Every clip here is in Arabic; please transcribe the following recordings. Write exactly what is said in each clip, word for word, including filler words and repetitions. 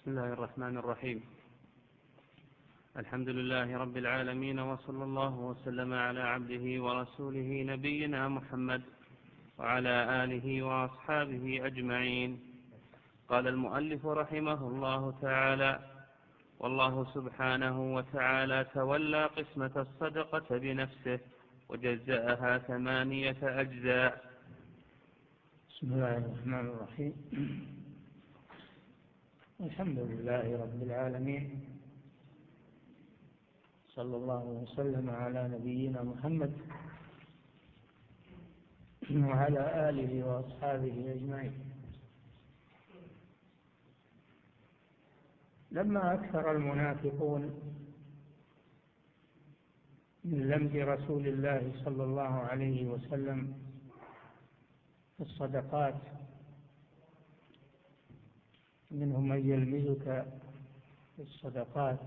بسم الله الرحمن الرحيم. الحمد لله رب العالمين، وصلى الله وسلم على عبده ورسوله نبينا محمد وعلى آله وأصحابه أجمعين. قال المؤلف رحمه الله تعالى: والله سبحانه وتعالى تولى قسمة الصدقة بنفسه وجزأها ثمانية أجزاء. بسم الله الرحمن الرحيم. الحمد لله رب العالمين، صلى الله وسلم على نبينا محمد وعلى آله وأصحابه أجمعين. لما أكثر المنافقون من لمز رسول الله صلى الله عليه وسلم في الصدقات، منهم من يلمزك في الصدقات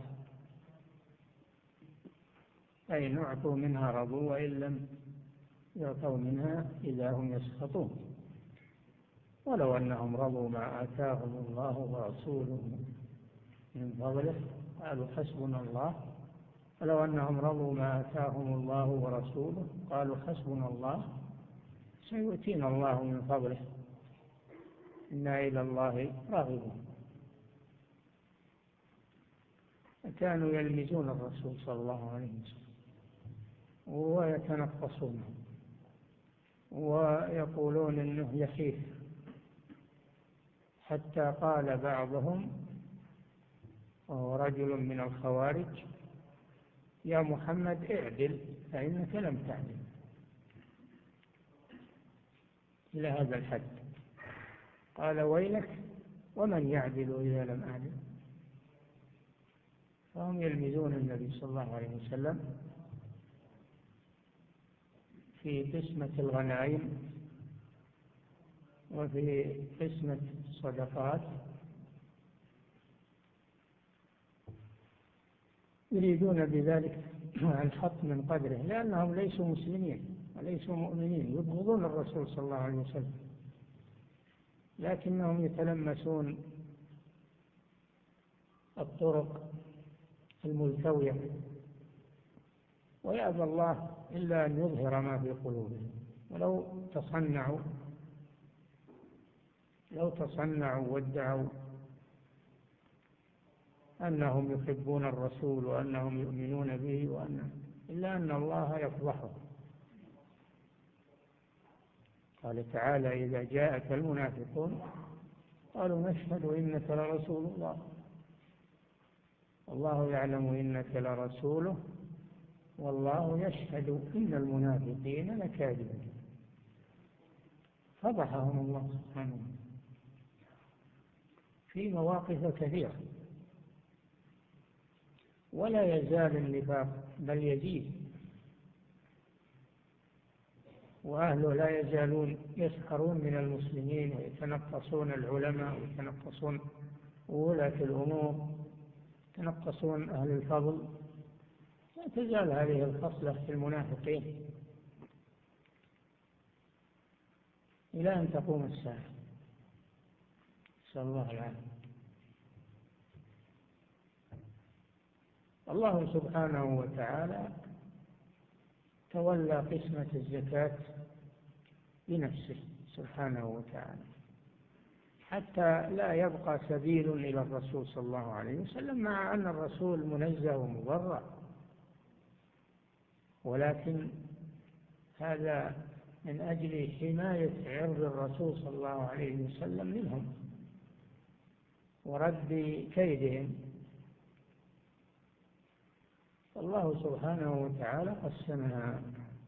أي نعطوا منها رضوا، وإن لم يعطوا منها إذا هم يسخطون. ولو أنهم رضوا ما آتاهم الله ورسوله من فضله قالوا حسبنا الله. ولو أنهم رضوا ما آتاهم الله ورسوله قالوا حسبنا الله سيؤتينا الله من فضله إنا إلى الله راغبون. كانوا يلمزون الرسول صلى الله عليه وسلم ويتنقصونه ويقولون إنه يخيف، حتى قال بعضهم وهو رجل من الخوارج: يا محمد اعدل فإنك لم تعدل. إلى هذا الحد قال: ويلك ومن يعدل إذا لم أعدل. فهم يلمزون النبي صلى الله عليه وسلم في قسمة الغنائم وفي قسمة الصدقات، يريدون بذلك الحط من قدره، لأنهم ليسوا مسلمين وليسوا مؤمنين، يبغضون الرسول صلى الله عليه وسلم، لكنهم يتلمسون الطرق الملتوية، ويأبى الله إلا أن يظهر ما في قلوبهم. ولو تصنعوا لو تصنعوا وادعوا أنهم يحبون الرسول وأنهم يؤمنون به وأن إلا أن الله يفضحه. قال تعالى: إذا جاءك المنافقون قالوا نشهد إنك لرسول الله والله يعلم إنك لرسوله والله يشهد إن المنافقين لكاذبون. فضحهم الله سبحانه في مواقف كثيرة. ولا يزال النفاق بل يزيد، وأهله لا يزالون يسخرون من المسلمين ويتنقصون العلماء ويتنقصون ولاة الأمور، يتنقصون أهل الفضل. لا تزال هذه الخصلة في المنافقين إلى أن تقوم الساعة، نسأل الله العافية. الله سبحانه وتعالى تولى قسمة الزكاة بنفسه سبحانه وتعالى، حتى لا يبقى سبيل إلى الرسول صلى الله عليه وسلم، مع أن الرسول منزه ومبرأ، ولكن هذا من أجل حماية عرض الرسول صلى الله عليه وسلم منهم ورد كيدهم. الله سبحانه وتعالى قسمها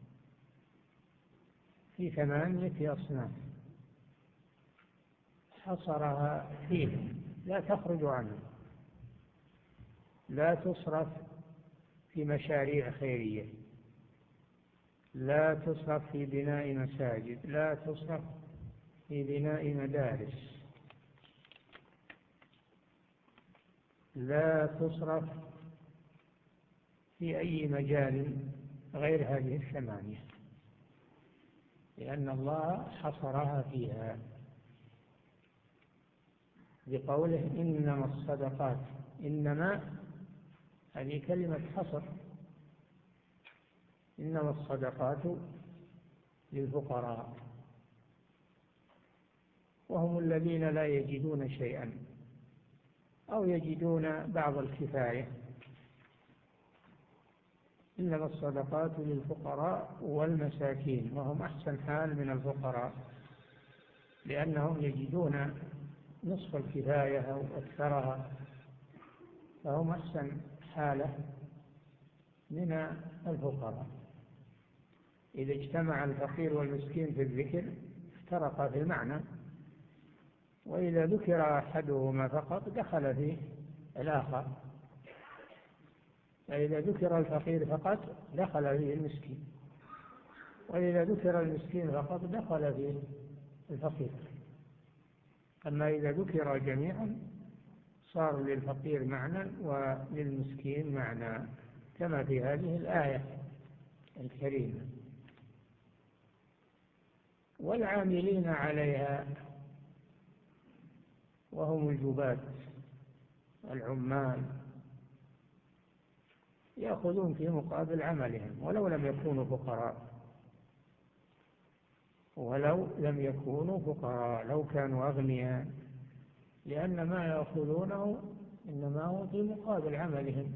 في ثمانية أصناف حصرها فيه، لا تخرج عنه، لا تصرف في مشاريع خيرية، لا تصرف في بناء مساجد، لا تصرف في بناء مدارس، لا تصرف في أي مجال غير هذه الثمانية، لأن الله حصرها فيها. بقوله إنما الصدقات. إنما هذه كلمة حصر، إنما الصدقات للفقراء وهم الذين لا يجدون شيئا أو يجدون بعض الكفاية. إنما الصدقات للفقراء والمساكين، وهم أحسن حال من الفقراء لأنهم يجدون نصف الكفاية أو أكثرها، فهم أحسن حالة من الفقراء. إذا اجتمع الفقير والمسكين في الذكر افترقا في المعنى، وإذا ذكر أحدهما فقط دخل فيه الآخر، فإذا ذكر الفقير فقط دخل فيه المسكين، وإذا ذكر المسكين فقط دخل فيه الفقير. أما إذا ذكر جميعا صار للفقير معنى وللمسكين معنى، كما في هذه الآية الكريمة. والعاملين عليها وهم الجباة العمال يأخذون في مقابل عملهم ولو لم يكونوا فقراء، ولو لم يكونوا فقراء لو كانوا أغنياء، لأن ما يأخذونه إنما هو في مقابل عملهم.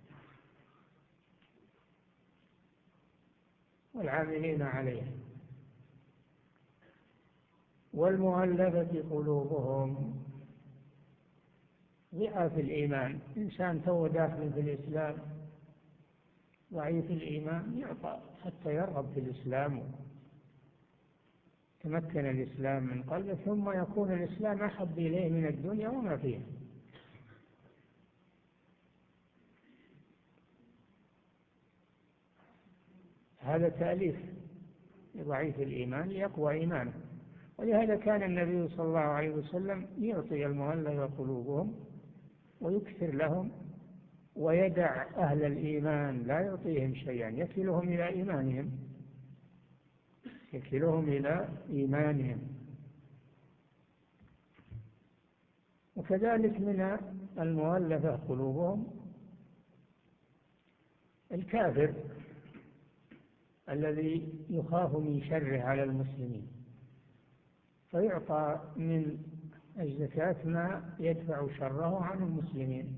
والعاملين عليها والمؤلفة قلوبهم، ضعاف الإيمان، إنسان تو داخل في الإسلام ضعيف الإيمان يعطى حتى يرغب في الإسلام تمكن الإسلام من قلبه، ثم يكون الإسلام أحب إليه من الدنيا وما فيها. هذا تأليف لضعيف الإيمان ليقوى إيمانه. ولهذا كان النبي صلى الله عليه وسلم يعطي المؤلفة قلوبهم ويكثر لهم، ويدع أهل الإيمان لا يعطيهم شيئا، يكلهم إلى إيمانهم يكلهم إلى إيمانهم. وكذلك من المؤلفة قلوبهم الكافر الذي يخاف من شره على المسلمين، فيعطى من الزكاة ما يدفع شره عن المسلمين.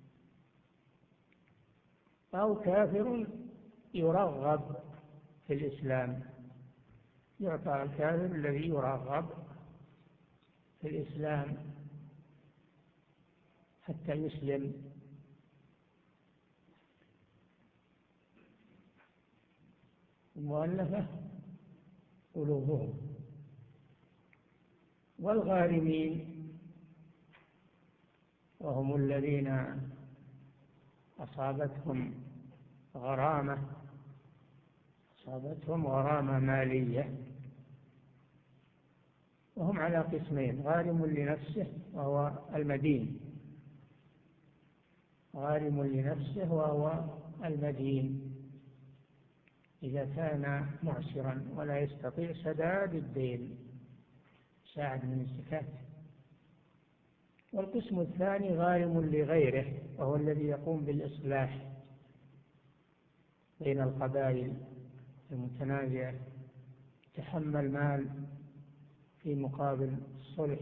أو كافر يرغب في الإسلام، يعطى الكافر الذي يرغب في الإسلام حتى يسلم. المؤلفة قلوبهم. والغارمين وهم الذين أصابتهم غرامة أصابتهم غرامة مالية، وهم على قسمين: غارم لنفسه وهو المدين غارم لنفسه وهو المدين إذا كان معسرا ولا يستطيع سداد الدين ساعد من الزكاة. والقسم الثاني غارم لغيره، وهو الذي يقوم بالإصلاح بين القبائل المتنازعة، يتحمل مال في مقابل الصلح،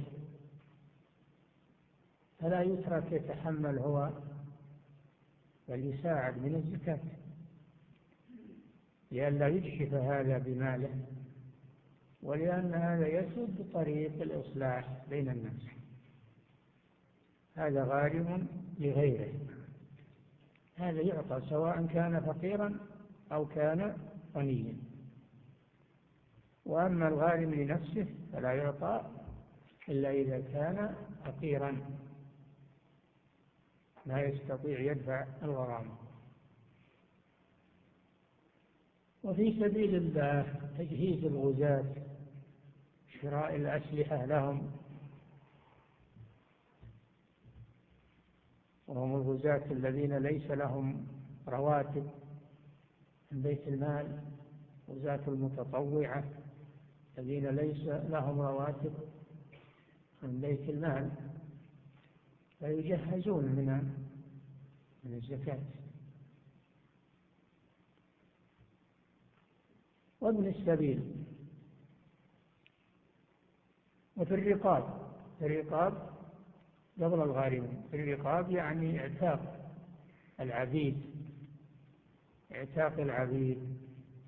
فلا يترك يتحمل هو بل يساعد من الزكاة لئلا يجحف هذا بماله، ولأن هذا يسد طريق الإصلاح بين الناس. هذا غارم لغيره، هذا يعطى سواء كان فقيرا أو كان غنيا. وأما الغارم لنفسه فلا يعطى إلا إذا كان فقيرا لا يستطيع يدفع الغرامة. وفي سبيل الله تجهيز الغزاة، شراء الأسلحة لهم، وهم الغزاة الذين ليس لهم رواتب من بيت المال، غزاة المتطوعة الذين ليس لهم رواتب من بيت المال، فيجهزون من من الزكاة. وابن السبيل. وفي الرقاب، في الرقاب قبل الغارمين، في الرقاب يعني اعتاق العبيد، اعتاق العبيد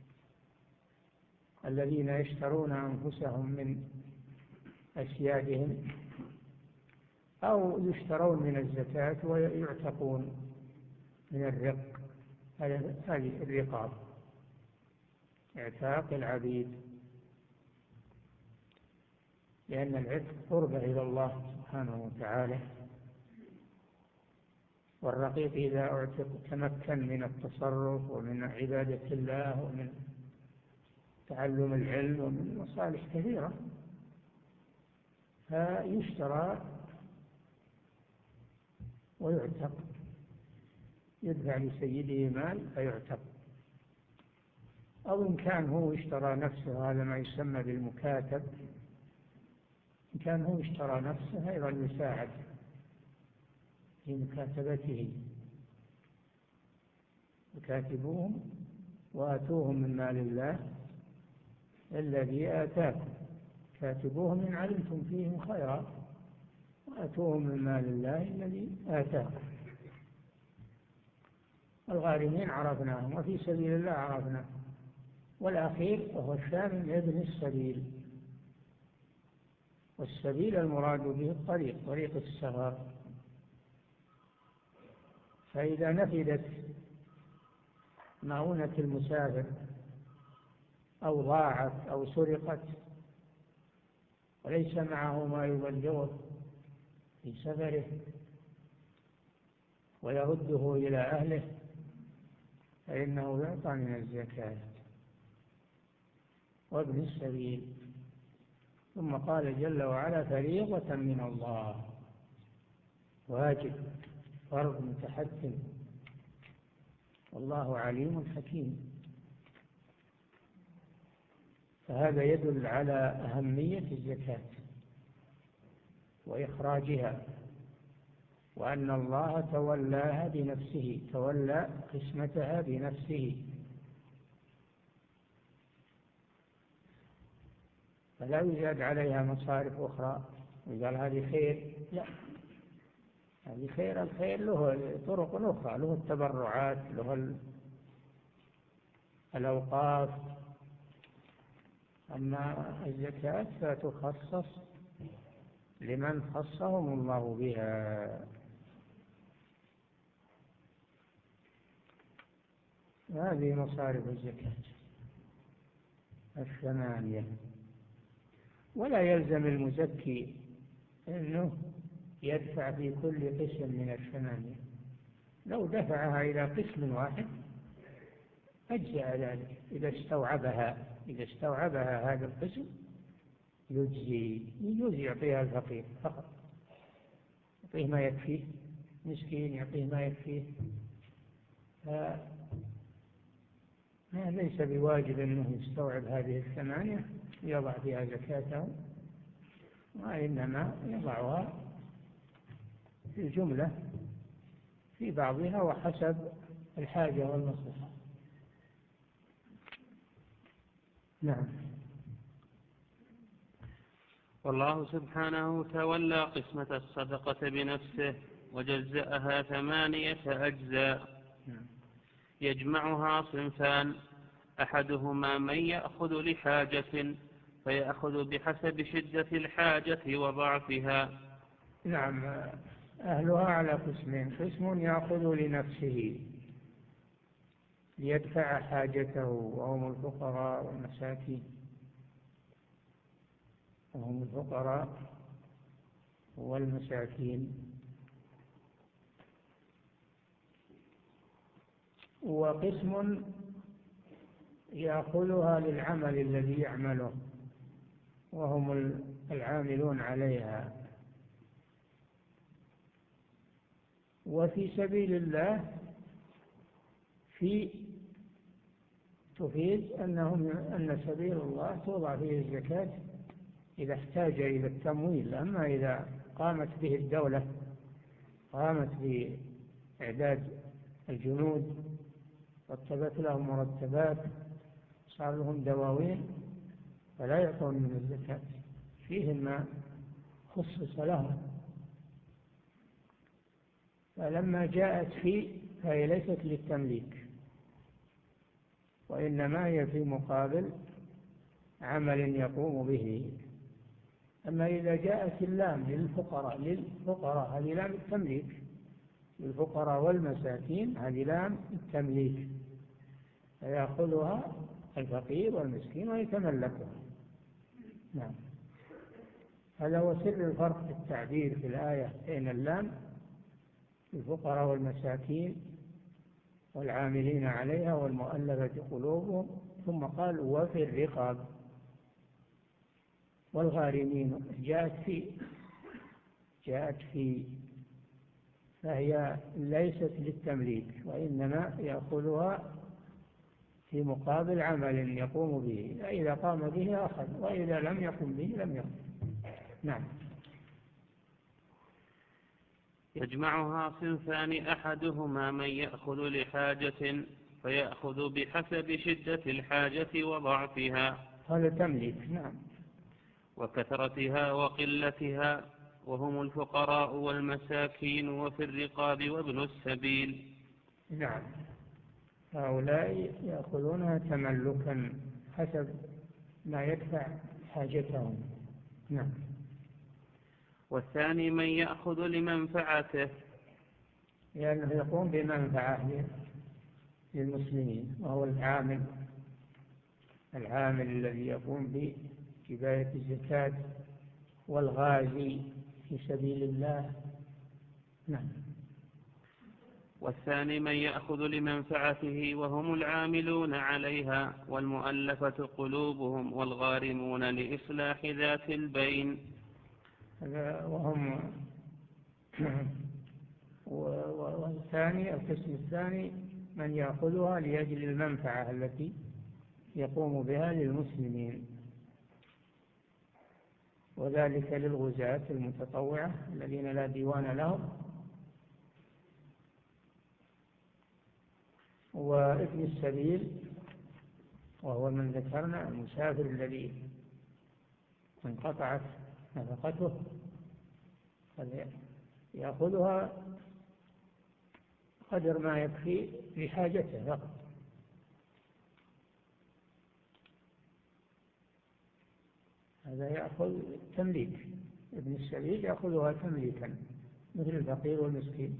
الذين يشترون أنفسهم من أسيادهم أو يشترون من الزكاة ويعتقون من الرق. هذه الرقاب، اعتاق العبيد، لأن العتق قربة إلى الله سبحانه وتعالى. والرقيق إذا اعتق تمكن من التصرف ومن عبادة الله ومن تعلم العلم ومن مصالح كثيرة، فيشترى ويعتق، يدفع لسيده مال فيعتق. أو إن كان هو اشترى نفسه، هذا ما يسمى بالمكاتب، إن كان هو اشترى نفسه أيضا يساعد في مكاتبته. وكاتبوهم وآتوهم من مال الله الذي آتاكم، كاتبوهم إن علمتم فيهم خيرا، وآتوهم من مال الله الذي آتاكم. الغارمين عرفناهم، وفي سبيل الله عرفناهم. والأخير وهو الشامل ابن السبيل. والسبيل المراد به الطريق، طريق السفر. فإذا نفدت مؤونة المسافر أو ضاعت أو سرقت وليس معه ما يبلغه في سفره ويرده إلى أهله، فإنه يعطى من الزكاة. وابن السبيل. ثم قال جل وعلا: فريضة من الله، واجب، فرض متحتم، والله عليم حكيم. فهذا يدل على أهمية الزكاة وإخراجها، وأن الله تولاها بنفسه، تولى قسمتها بنفسه، فلا يزاد عليها مصارف أخرى وقال هذه خير. لا، هذه خير. الخير له طرق أخرى، له التبرعات، له الأوقاف. أما الزكاة فتخصص لمن خصهم الله بها. هذه مصارف الزكاة الثمانية. ولا يلزم المزكي أنه يدفع في كل قسم من الثمانية، لو دفعها إلى قسم واحد أجزأ ذلك. إذا استوعبها إذا استوعبها هذا القسم يجزي، يجوز يعطيها الفقير فقط، يعطيه ما يكفيه، مسكين يعطيه ما يكفيه. ليس بواجب أنه يستوعب هذه الثمانية يضع فيها زكاته، وإنما يضعها في الجملة في بعضها وحسب الحاجة والمصلحة. نعم. والله سبحانه تولى قسمة الصدقة بنفسه وجزأها ثمانية أجزاء يجمعها صنفان: أحدهما من يأخذ لحاجة فيأخذ بحسب شدة الحاجة وضعفها. نعم. أهلها على قسمين: قسم يأخذ لنفسه ليدفع حاجته وهم الفقراء والمساكين، وهم الفقراء والمساكين. وقسم يأخذها للعمل الذي يعمله وهم العاملون عليها. وفي سبيل الله في تفيد أنهم أن سبيل الله توضع فيه الزكاة إذا احتاج إلى التمويل. أما إذا قامت به الدولة قامت بإعداد الجنود، رتبت لهم مرتبات، صار لهم دواوين، فلا يعطون من الزكاة، فيهم ما خصص لهم. فلما جاءت فيه فهي ليست للتمليك، وإنما هي في مقابل عمل يقوم به. أما إذا جاءت اللام للفقراء للفقراء هذه لام التمليك، للفقراء والمساكين هذه لام التمليك، فيأخذها الفقير والمسكين ويتملكها. نعم، هذا هو سر الفرق في التعبير في الآية بين اللام للفقراء والمساكين والعاملين عليها والمؤلفة قلوبهم، ثم قال وفي الرقاب والغارمين. جاءت في جاءت في فهي ليست للتمليك، وإنما يأخذها في مقابل عمل يقوم به، إذا قام به أخذ، وإذا لم يقم به لم يأخذ. نعم. يجمعها صنفان، أحدهما من يأخذ لحاجة فيأخذ بحسب شدة الحاجة وضعفها، هذا تمليك. نعم. وكثرتها وقلتها، وهم الفقراء والمساكين وفي الرقاب وابن السبيل. نعم، هؤلاء يأخذونها تملكا حسب ما يدفع حاجتهم. نعم. والثاني من يأخذ لمنفعته، لأنه يقوم بمنفعة للمسلمين، وهو العامل العامل الذي يقوم بكفاية الزكاة، والغازي في سبيل الله. نعم. والثاني من يأخذ لمنفعته وهم العاملون عليها والمؤلفة قلوبهم والغارمون لإصلاح ذات البين. وهم والثاني القسم الثاني من يأخذها لأجل المنفعة التي يقوم بها للمسلمين، وذلك للغزاة المتطوعة الذين لا ديوان لهم، وابن السبيل وهو من ذكرنا المسافر الذي انقطعت نفقته، يأخذها قدر ما يكفي لحاجته فقط. هذا يأخذ تمليك، ابن السبيل يأخذها تمليكا مثل الفقير والمسكين.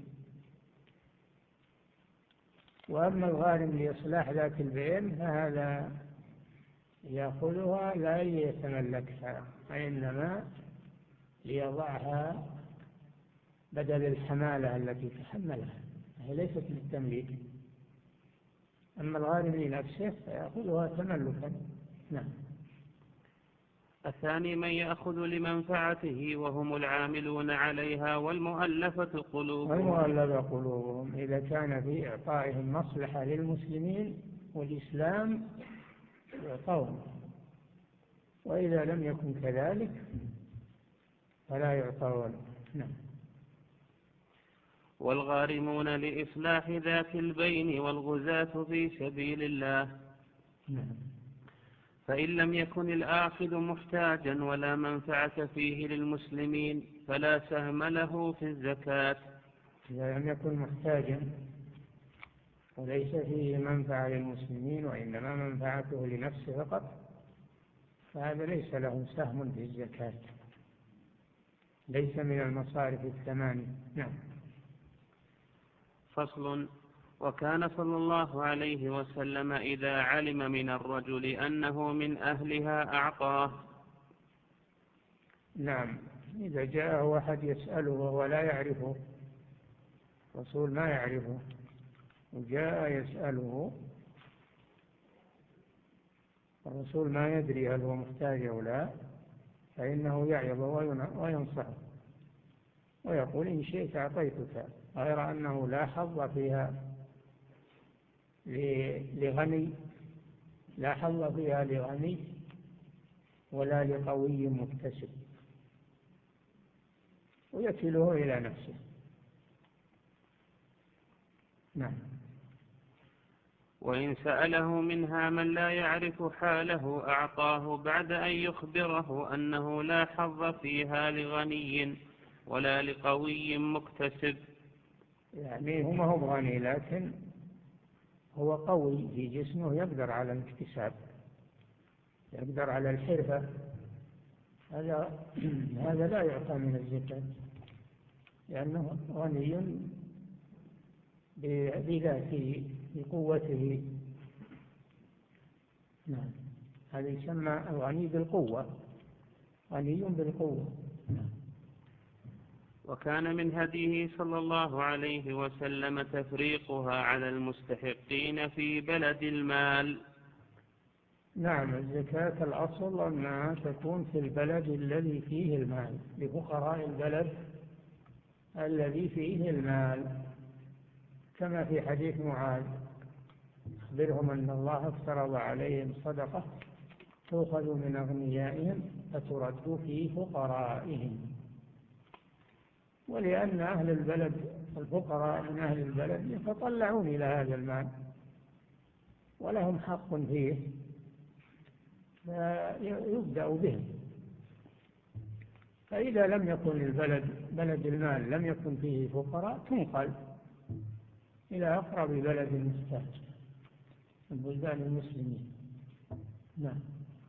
وأما الغارم لإصلاح ذات البين فهذا يأخذها لا ليتملكها، وإنما ليضعها بدل الحمالة التي تحملها، هي ليست للتمليك. أما الغارم لنفسه فيأخذها تملكا. نعم. الثاني من يأخذ لمنفعته وهم العاملون عليها والمؤلفة قلوبهم. والمؤلفة قلوبهم إذا كان في إعطائهم مصلحة للمسلمين والإسلام يعطون، وإذا لم يكن كذلك فلا يعطون. نعم. والغارمون لإصلاح ذات البين والغزاة في سبيل الله. نعم. فإن لم يكن الآخذ محتاجا ولا منفعة فيه للمسلمين فلا سهم له في الزكاة. إذا لم يكن محتاجا وليس فيه منفعة للمسلمين وإنما منفعته لنفسه فقط، فهذا ليس له سهم في الزكاة، ليس من المصارف الثمانية. نعم. فصل. وكان صلى الله عليه وسلم إذا علم من الرجل أنه من أهلها أعطاه. نعم، إذا جاءه واحد يسأله وهو لا يعرفه، الرسول ما يعرفه وجاء يسأله، الرسول ما يدري هل هو محتاج أو لا، فإنه يعظه وينصحه ويقول إن شئت أعطيتك، غير أنه لا حظ فيها لغني لا حظ فيها لغني ولا لقوي مكتسب، ويكله إلى نفسه. نعم. وإن سأله منها من لا يعرف حاله أعطاه بعد أن يخبره أنه لا حظ فيها لغني ولا لقوي مكتسب. يعني هو ما هو غني، لكن هو قوي في جسمه، يقدر على الاكتساب، يقدر على الحرفة، هذا هذا لا يعطى من الزكاة، لأنه غني بذاته بقوته. نعم، هذا يسمى الغني بالقوة، غني بالقوة. وكان من هديه صلى الله عليه وسلم تفريقها على المستحقين في بلد المال. نعم، الزكاة الأصل أنها تكون في البلد الذي فيه المال، لفقراء البلد الذي فيه المال، كما في حديث معاذ: أخبرهم أن الله افترض عليهم صدقة تؤخذ من أغنيائهم فترد في فقرائهم. ولأن أهل البلد الفقراء من أهل البلد يتطلعون إلى هذا المال ولهم حق فيه، فيبدأ بهم. فإذا لم يكن البلد بلد المال لم يكن فيه فقراء، تنقل إلى أقرب بلد مستهجن من بلدان المسلمين. نعم.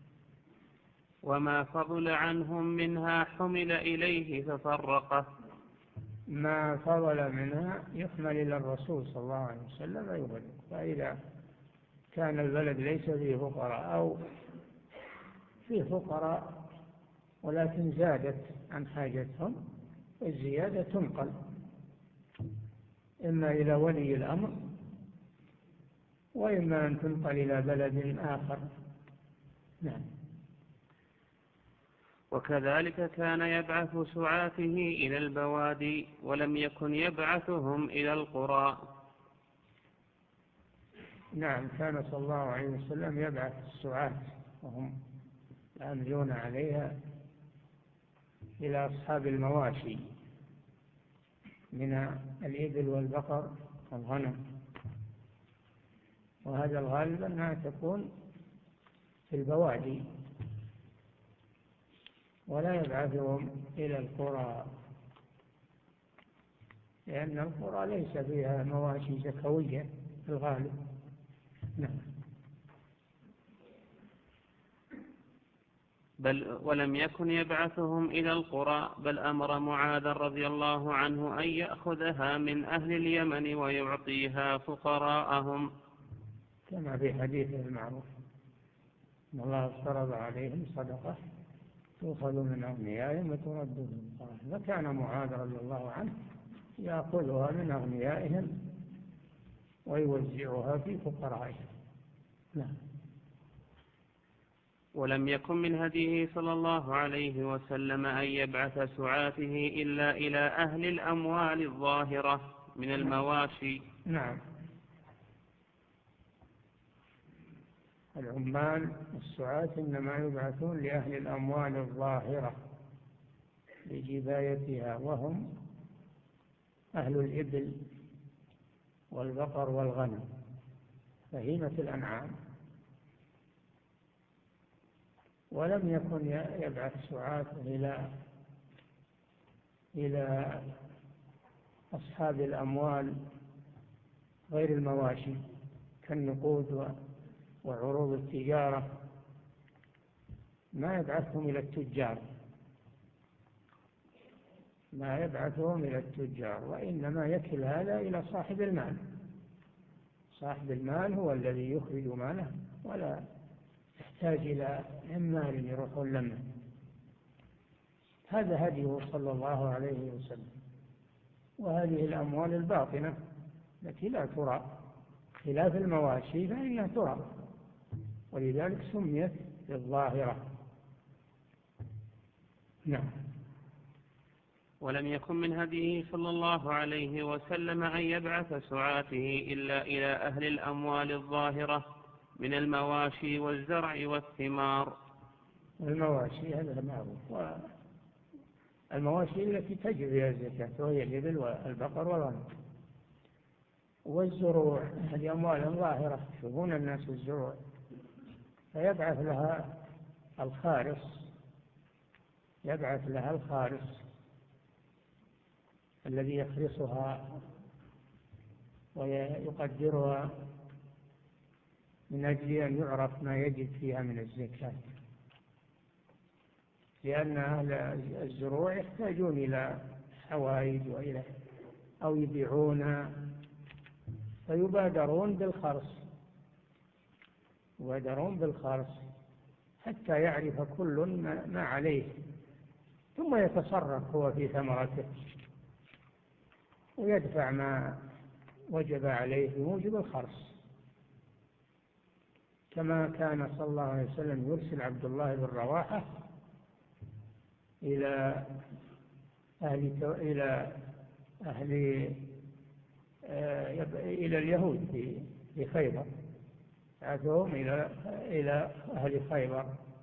وما فضل عنهم منها حمل إليه ففرقه. ما فضل منها يحمل إلى الرسول صلى الله عليه وسلم ويبلغ. فإذا كان البلد ليس فيه فقراء أو فيه فقراء ولكن زادت عن حاجتهم، الزيادة تنقل إما إلى ولي الأمر وإما أن تنقل إلى بلد آخر. نعم. وكذلك كان يبعث سعاته إلى البوادي ولم يكن يبعثهم إلى القرى. نعم، كان صلى الله عليه وسلم يبعث السعاة وهم يعملون عليها إلى أصحاب المواشي من الإبل والبقر والغنم، وهذا الغالب أنها تكون في البوادي، ولا يبعثهم إلى القرى، لأن القرى ليس فيها مواشي زكوية في الغالب. نعم. بل ولم يكن يبعثهم إلى القرى، بل أمر معاذ رضي الله عنه أن يأخذها من أهل اليمن ويعطيها فقراءهم، كما في حديثه المعروف: إن الله افترض عليهم صدقة تؤخذ من أغنيائهم وترد من فقراءهم. فكان معاذ رضي الله عنه يأخذها من أغنيائهم ويوزعها في فقرائهم. نعم. ولم يكن من هديه صلى الله عليه وسلم أن يبعث سعاته إلا إلى أهل الأموال الظاهرة من المواشي. نعم. العمال السعاة إنما يبعثون لأهل الأموال الظاهرة لجبايتها، وهم أهل الإبل والبقر والغنم، بهيمة الأنعام. ولم يكن يبعث سعاة إلى إلى أصحاب الأموال غير المواشي كالنقود وعروض التجارة، ما يبعثهم إلى التجار، ما يبعثهم إلى التجار، وإنما يكل هذا إلى صاحب المال. صاحب المال هو الذي يخرج ماله ولا يحتاج إلى عمال يروحون لمه. هذا هديه صلى الله عليه وسلم. وهذه الأموال الباطنة التي لا ترى، خلاف المواشي فإنها ترى، ولذلك سميت بالظاهرة. نعم. ولم يكن من هديه صلى الله عليه وسلم أن يبعث سعاته إلا إلى أهل الأموال الظاهرة من المواشي والزرع والثمار. المواشي هذا معروف، والمواشي التي تجب بها الزكاة وهي الإبل والبقر والغنم. والزروع هذه أموال ظاهرة يشوفون الناس الزروع، فيبعث لها الخارص، يبعث لها الخارص الذي يخرصها ويقدرها من أجل أن يعرف ما يجب فيها من الزكاة، لأن أهل الزروع يحتاجون إلى حوائج وإلى أو يبيعونها، فيبادرون بالخرص، يبادرون بالخرص حتى يعرف كل ما عليه، ثم يتصرف هو في ثمرته ويدفع ما وجب عليه بموجب الخرص، كما كان صلى الله عليه وسلم يرسل عبد الله بن رواحة إلى أهل إلى أهل إلى اليهود في خيبر، بعثهم إلى إلى أهل خيبر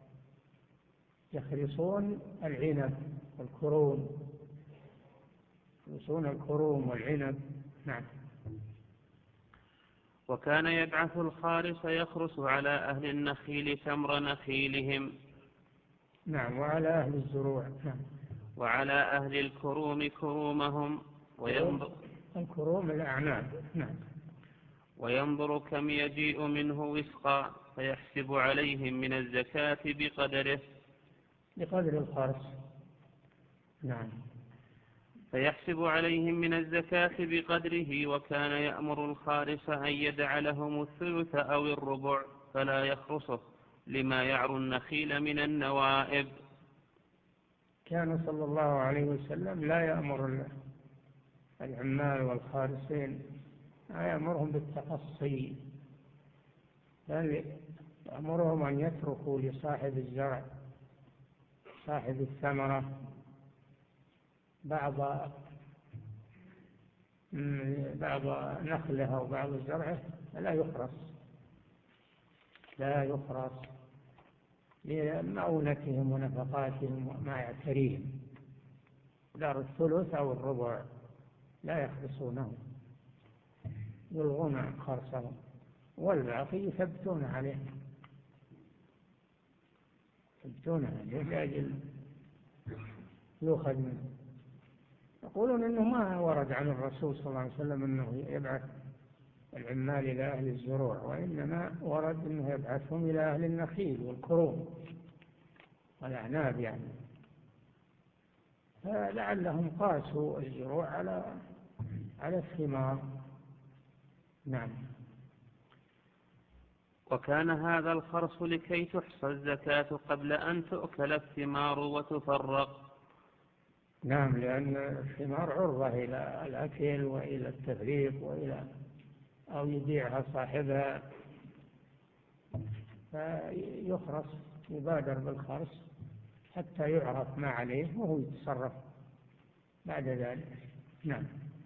يخرصون العنب والكروم، يخرصون الكروم والعنب. نعم. وكان يبعث الخارص يخرص على أهل النخيل تمر نخيلهم. نعم. وعلى أهل الزروع. نعم. وعلى أهل الكروم كرومهم. وينظر الكروم الأعناب. نعم. وينظر كم يجيء منه وسقا فيحسب عليهم من الزكاة بقدره، بقدر الخرص. نعم. فيحسب عليهم من الزكاة بقدره. وكان يأمر الخارص أن يدع لهم الثلث أو الربع فلا يخرصه لما يعر النخيل من النوائب. كان صلى الله عليه وسلم لا يأمر العمال والخارصين، لا يأمرهم بالتقصي، بل يأمرهم أن يتركوا لصاحب الزرع صاحب الثمرة بعض بعض نخلها وبعض زرعه، لا يخرص لا يخرص لمعونتهم ونفقاتهم وما يعتريهم، دار الثلث أو الربع لا يخرصونه، يلغون خرصهم، والباقي يثبتون عليه يثبتون عليه لأجل يؤخذ منه. يقولون إنه ما ورد عن الرسول صلى الله عليه وسلم أنه يبعث العمال إلى أهل الزروع، وإنما ورد أنه يبعثهم إلى أهل النخيل والكروم والأعناب يعني، فلعلهم قاسوا الزروع على على الثمار. نعم. وكان هذا الخرص لكي تحصى الزكاة قبل أن تؤكل الثمار وتفرق. نعم، لأن الثمار عرضة إلى الأكل وإلى التفريق وإلى أو يبيعها صاحبها، فيخرص يبادر بالخرص حتى يعرف ما عليه وهو يتصرف بعد ذلك. نعم.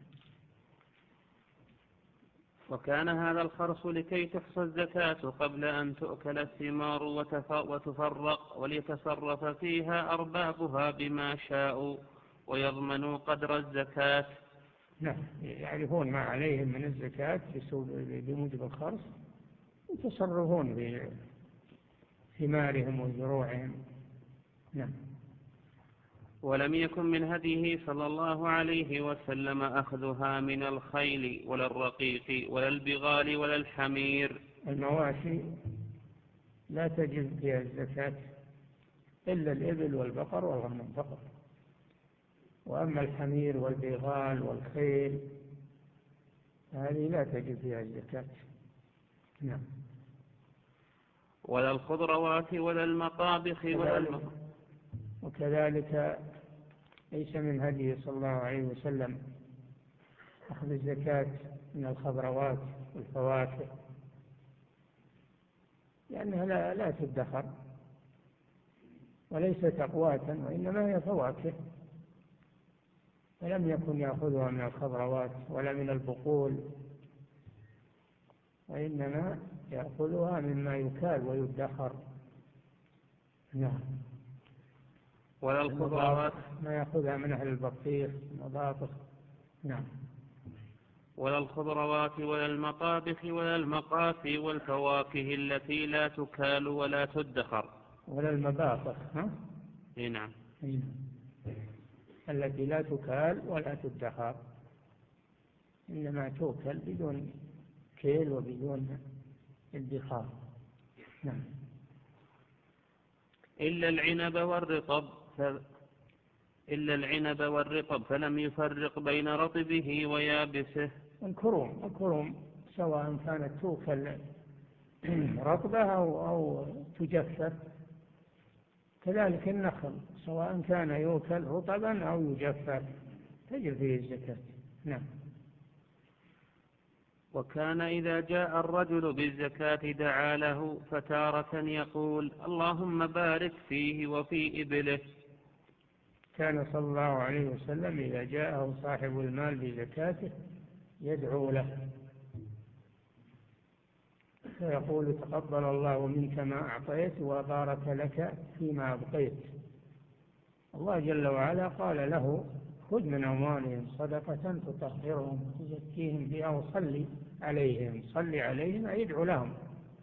وكان هذا الخرص لكي تحصى الزكاة قبل أن تؤكل الثمار وتفرق وليتصرف فيها أربابها بما شاءوا ويضمنوا قدر الزكاة. نعم، يعرفون ما عليهم من الزكاة بموجب الخرص، يتصرفون في ثمارهم وزروعهم. نعم. ولم يكن من هديه صلى الله عليه وسلم أخذها من الخيل ولا الرقيق ولا البغال ولا الحمير. المواشي لا تجب فيها الزكاة إلا الإبل والبقر والغنم فقط، وأما الحمير والبغال والخيل هذه لا تجب فيها الزكاة. نعم. ولا الخضروات ولا المطابخ ولا الم... وكذلك ليس من هديه صلى الله عليه وسلم أخذ الزكاة من الخضروات والفواكه، لأنها لا, لا تدخر وليست أقواتا، وإنما هي فواكه، فلم يكن يأخذها من الخضروات ولا من البقول، وإنما يأخذها مما يكال ويدخر. نعم. ولا الخضروات ما يأخذها من أهل البطيخ المضاطخ. نعم. ولا الخضروات ولا المطابخ ولا المقافي والفواكه التي لا تكال ولا تدخر. ولا المباطخ، ها؟ اي نعم. التي لا تكال ولا تدخر، إنما توكل بدون كيل وبدون ادخار. نعم. إلا العنب والرطب ف... إلا العنب والرطب فلم يفرق بين رطبه ويابسه. الكروم الكروم سواء كانت توكل رطبة أو, أو تجفف، كذلك النخل سواء كان يوكل رطبا أو يجفف تجب فيه الزكاة. نعم. وكان إذا جاء الرجل بالزكاة دعا له، فتارة يقول اللهم بارك فيه وفي إبله. كان صلى الله عليه وسلم إذا جاءه صاحب المال بزكاته يدعو له فيقول تقبل الله منك ما أعطيت وبارك لك فيما أبقيت. الله جل وعلا قال له خذ من أموالهم صدقة تطهرهم تزكيهم بها وصلي عليهم. صلي عليهم أي يدعو لهم،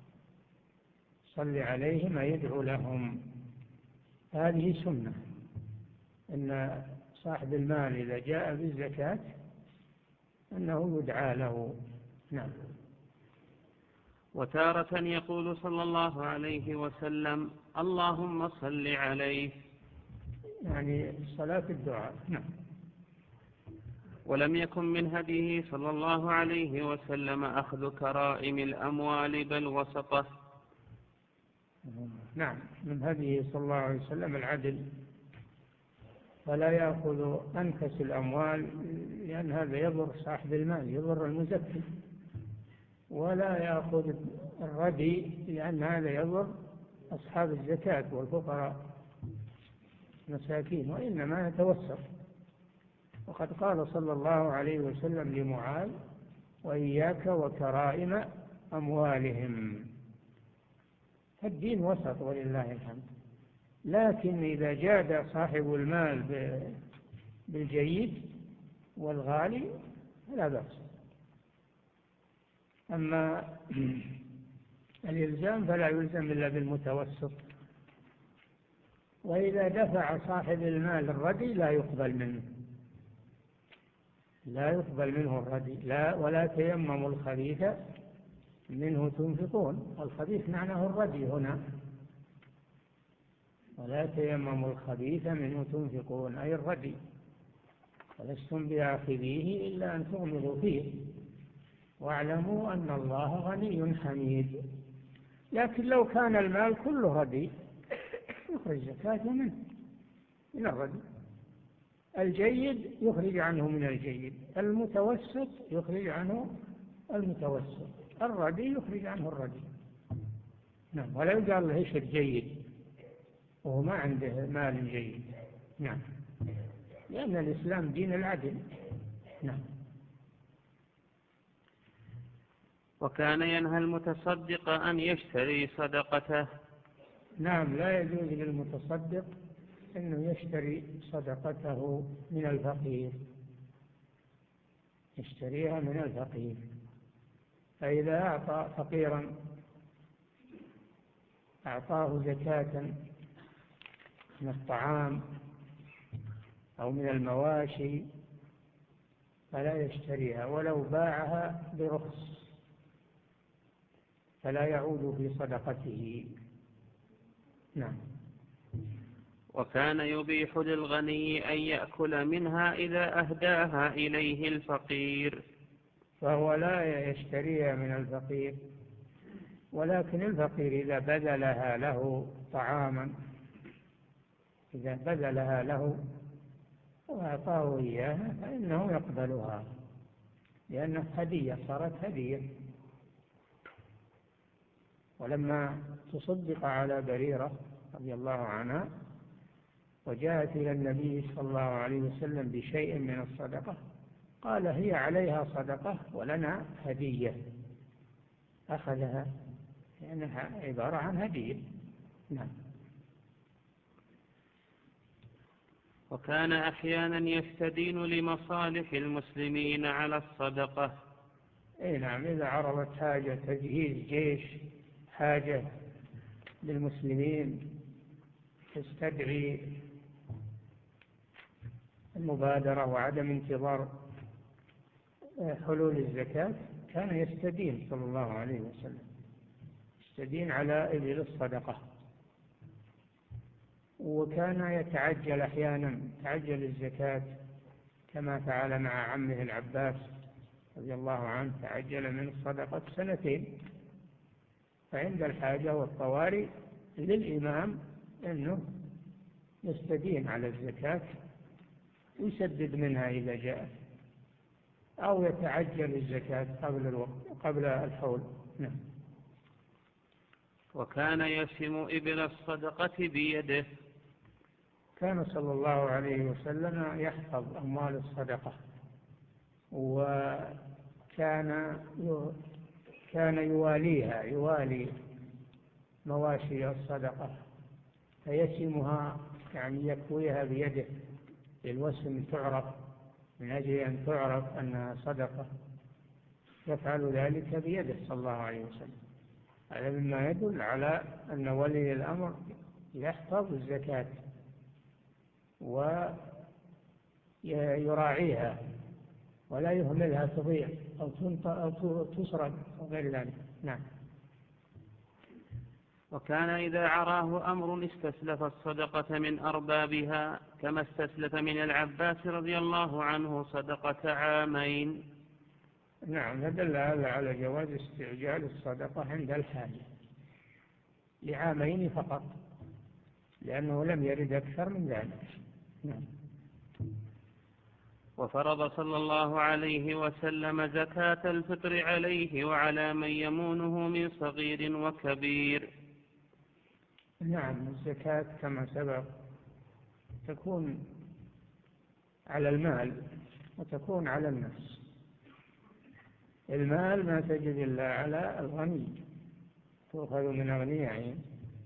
صلي عليهم أي يدعو لهم. هذه سنة أن صاحب المال إذا جاء بالزكاة أنه يدعى له. نعم. وتارة يقول صلى الله عليه وسلم اللهم صل عليه، يعني صلاة الدعاء. نعم. ولم يكن من هديه صلى الله عليه وسلم أخذ كرائم الأموال بل وسطه. نعم، من هديه صلى الله عليه وسلم العدل، فلا يأخذ أنفس الأموال لأن هذا يضر صاحب المال، يضر المزكي، ولا يأخذ الردي لأن هذا يضر أصحاب الزكاة والفقراء مساكين، وإنما يتوسط. وقد قال صلى الله عليه وسلم لمعاذ وإياك وكرائم أموالهم. الدين وسط ولله الحمد. لكن إذا جاد صاحب المال بالجيد والغالي فلا بأس. أما الإلزام فلا يلزم إلا بالمتوسط. وإذا دفع صاحب المال الردي لا يقبل منه، لا يقبل منه الردي. لا ولا تيمموا الخبيث منه تنفقون. والخبيث معناه الردي هنا. ولا تيمموا الخبيث منه تنفقون أي الردي، ولستم بآخذيه إلا أن تغمضوا فيه واعلموا أن الله غني حميد. لكن لو كان المال كله ردي يخرج زكاة منه من الردي. الجيد يخرج عنه من الجيد، المتوسط يخرج عنه المتوسط، الردي يخرج عنه الردي. نعم. ولا يقال له ايش الجيد وهو ما عنده مال جيد. نعم. لأن الإسلام دين العدل. نعم. وكان ينهى المتصدق أن يشتري صدقته. نعم، لا يجوز للمتصدق أنه يشتري صدقته من الفقير، يشتريها من الفقير. فإذا أعطى فقيرا أعطاه زكاة من الطعام أو من المواشي فلا يشتريها، ولو باعها برخص فلا يعود في صدقته. نعم. وكان يبيح للغني أن يأكل منها إذا أهداها إليه الفقير، فهو لا يشتريها من الفقير، ولكن الفقير إذا بذلها له طعاما، إذا بذلها له وأعطاه إياها فإنه يقبلها لأنها هدية، صارت هدية. ولما تصدق على بريرة رضي الله عنها وجاءت إلى النبي صلى الله عليه وسلم بشيء من الصدقة قال هي عليها صدقة ولنا هدية، أخذها لأنها عبارة عن هدية. نعم. وكان أحيانا يستدين لمصالح المسلمين على الصدقة. أي نعم، إذا عرضت حاجة تجهيز جيش، حاجة للمسلمين تستدعي المبادرة وعدم انتظار حلول الزكاة، كان يستدين صلى الله عليه وسلم، يستدين على إبل الصدقة. وكان يتعجل أحيانا، تعجل الزكاة كما فعل مع عمه العباس رضي الله عنه، تعجل من الصدقة سنتين. فعند الحاجة والطوارئ للإمام أنه يستدين على الزكاة ويسدد منها إذا جاءت، أو يتعجل الزكاة قبل الوقت قبل الحول. نعم. وكان يشم إبل الصدقة بيده. كان صلى الله عليه وسلم يحفظ أموال الصدقة، وكان كان يواليها، يوالي مواشي الصدقة فيشمها، يعني يكويها بيده للوسم تعرف، من أجل أن تعرف أنها صدقة يفعل ذلك بيده صلى الله عليه وسلم. هذا مما يدل على أن ولي الأمر يحفظ الزكاة ويراعيها ولا يهملها تضيع أو تسرق أو غير ذلك. نعم. وكان إذا عراه أمر استسلف الصدقة من أربابها، كما استسلف من العباس رضي الله عنه صدقة عامين. نعم، دل هذا على جواز استعجال الصدقة عند الحاجة لعامين فقط، لأنه لم يرد أكثر من ذلك. نعم. وفرض صلى الله عليه وسلم زكاة الفطر عليه وعلى من يمونه من صغير وكبير. نعم، الزكاة كما سبق تكون على المال وتكون على النفس. المال ما تجد إلا على الغني، تؤخذ من أغنيائهم.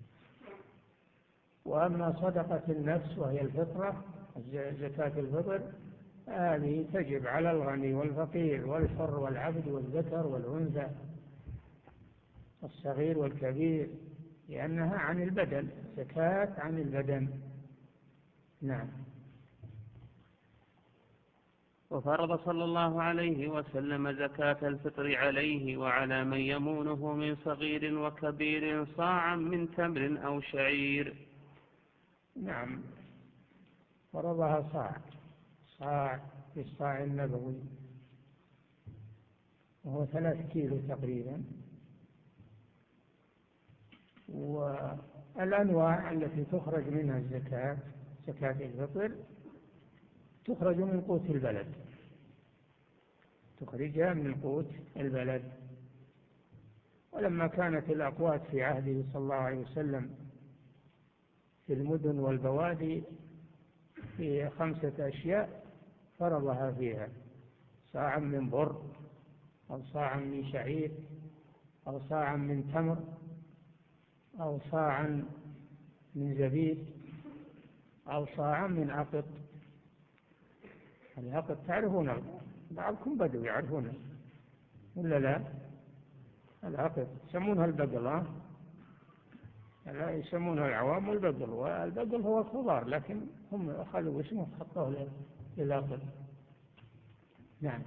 وأما صدقة النفس وهي الفطرة، زكاة الفطر، هذه تجب على الغني والفقير والحر والعبد والذكر والأنثى والصغير والكبير، لأنها عن البدن، زكاة عن البدن. نعم. وفرض صلى الله عليه وسلم زكاة الفطر عليه وعلى من يمونه من صغير وكبير صاعا من تمر أو شعير. نعم، فرضها صاع، صاع في الصاع النبوي، وهو ثلاث كيلو تقريبا. والأنواع التي تخرج منها الزكاة، زكاة الفطر، تخرج من قوت البلد، تخرجها من قوت البلد. ولما كانت الأقوات في عهده صلى الله عليه وسلم في المدن والبوادي في خمسة أشياء فرضها فيها: صاعا من بر، أو صاعا من شعير، أو صاعا من تمر، أو صاعا من زبيب، أو صاعا من عقد. العقد تعرفون، بعضكم بدو يعرفونه ولا لا؟ العقد يسمونها البقل، لا يسمونها العوام البقل، والبقل هو الخضار، لكن هم أخذوا اسمه حطوه للعقد. نعم.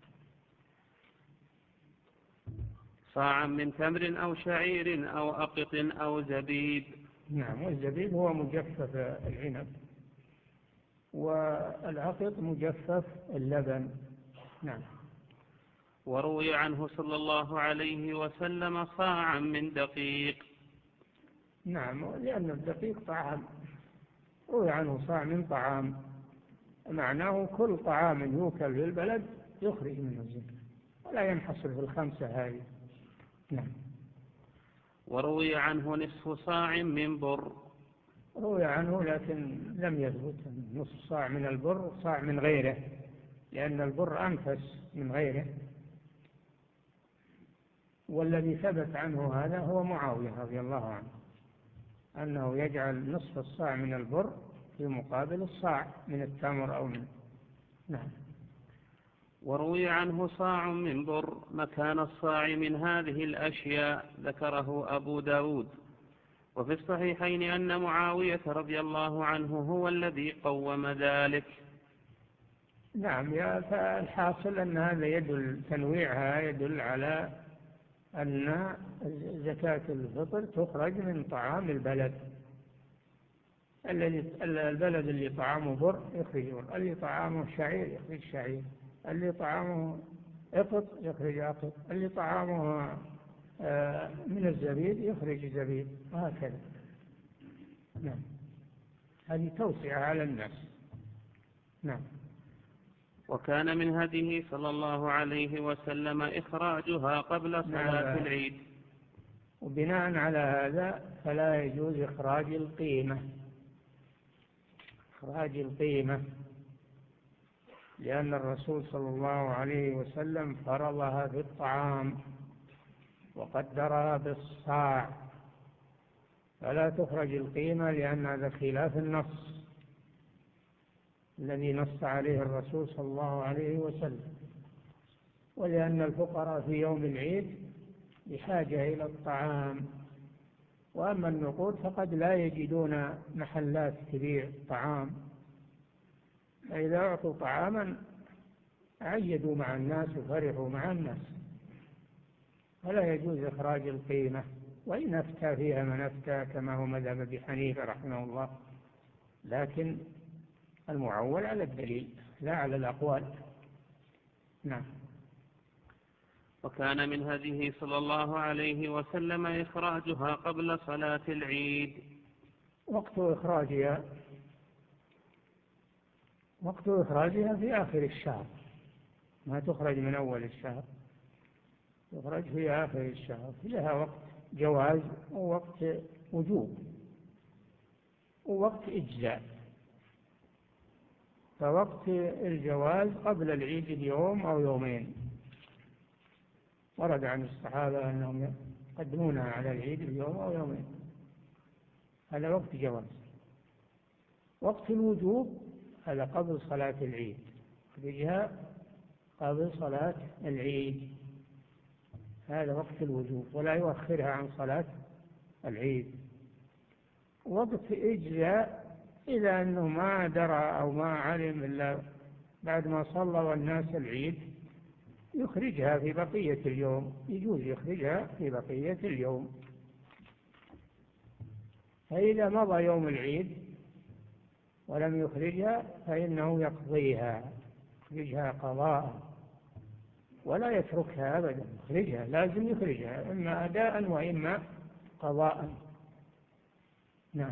صاعا من تمر أو شعير أو أقط أو زبيب. نعم، والزبيب هو مجفف العنب، والعقط مجفف اللبن. نعم. وروي عنه صلى الله عليه وسلم صاعا من دقيق. نعم، لأن الدقيق طعام. روي عنه صاع من طعام، معناه كل طعام يوكل في البلد يخرج منه الزكاة، ولا ينحصر في الخمسة هذه. نعم. وروي عنه نصف صاع من بر. روي عنه لكن لم يثبت نصف صاع من البر، صاع من غيره، لأن البر أنفس من غيره. والذي ثبت عنه هذا هو معاوية رضي الله عنه، أنه يجعل نصف الصاع من البر في مقابل الصاع من التمر أو من. نعم. وروي عنه صاع من بر مكان الصاع من هذه الأشياء، ذكره أبو داود. وفي الصحيحين أن معاوية رضي الله عنه هو الذي قوم ذلك. نعم، فالحاصل أن هذا يدل، تنويعها يدل على أن زكاة الفطر تخرج من طعام البلد. الذي البلد اللي طعامه بر يخرج بر، اللي طعامه شعير يخرج شعير، اللي طعامه اقط يخرج اقط، اللي طعامه من الزبيب يخرج زبيب، وهكذا. نعم، هذه توسعة على الناس. نعم. وكان من هديه صلى الله عليه وسلم إخراجها قبل صلاة نعم. العيد. وبناء على هذا فلا يجوز إخراج القيمة، إخراج القيمة، لأن الرسول صلى الله عليه وسلم فرضها في الطعام وقدرها بالصاع، فلا تخرج القيمة، لأن هذا خلاف النص الذي نص عليه الرسول صلى الله عليه وسلم، ولأن الفقراء في يوم العيد بحاجة إلى الطعام، وأما النقود فقد لا يجدون محلات تبيع الطعام، فإذا أعطوا طعاما عيدوا مع الناس وفرحوا مع الناس، فلا يجوز إخراج القيمة، وإن أفتى فيها من أفتى كما هو مذهب أبي حنيفة رحمه الله، لكن المعول على الدليل لا على الأقوال. نعم. وكان من هديه صلى الله عليه وسلم إخراجها قبل صلاة العيد. وقت إخراجها وقت إخراجها في آخر الشهر، ما تخرج من أول الشهر، تخرج في آخر الشهر، لها وقت جواز ووقت وجوب ووقت إجزاء. فوقت الجواز قبل العيد اليوم أو يومين، ورد عن الصحابة أنهم يقدمونها على العيد اليوم أو يومين، هذا وقت جواز. وقت الوجوب هذا قبل صلاة العيد، خرجها قبل صلاة العيد، هذا وقت الوجوب ولا يؤخرها عن صلاة العيد. وقت إجزاء إذا أنه ما درى أو ما علم إلا بعد ما صلى والناس العيد يخرجها في بقية اليوم، يجوز يخرجها في بقية اليوم. فإذا مضى يوم العيد ولم يخرجها فإنه يقضيها، يخرجها قضاء ولا يتركها أبدا، يخرجها، لازم يخرجها إما أداء وإما قضاء. نعم.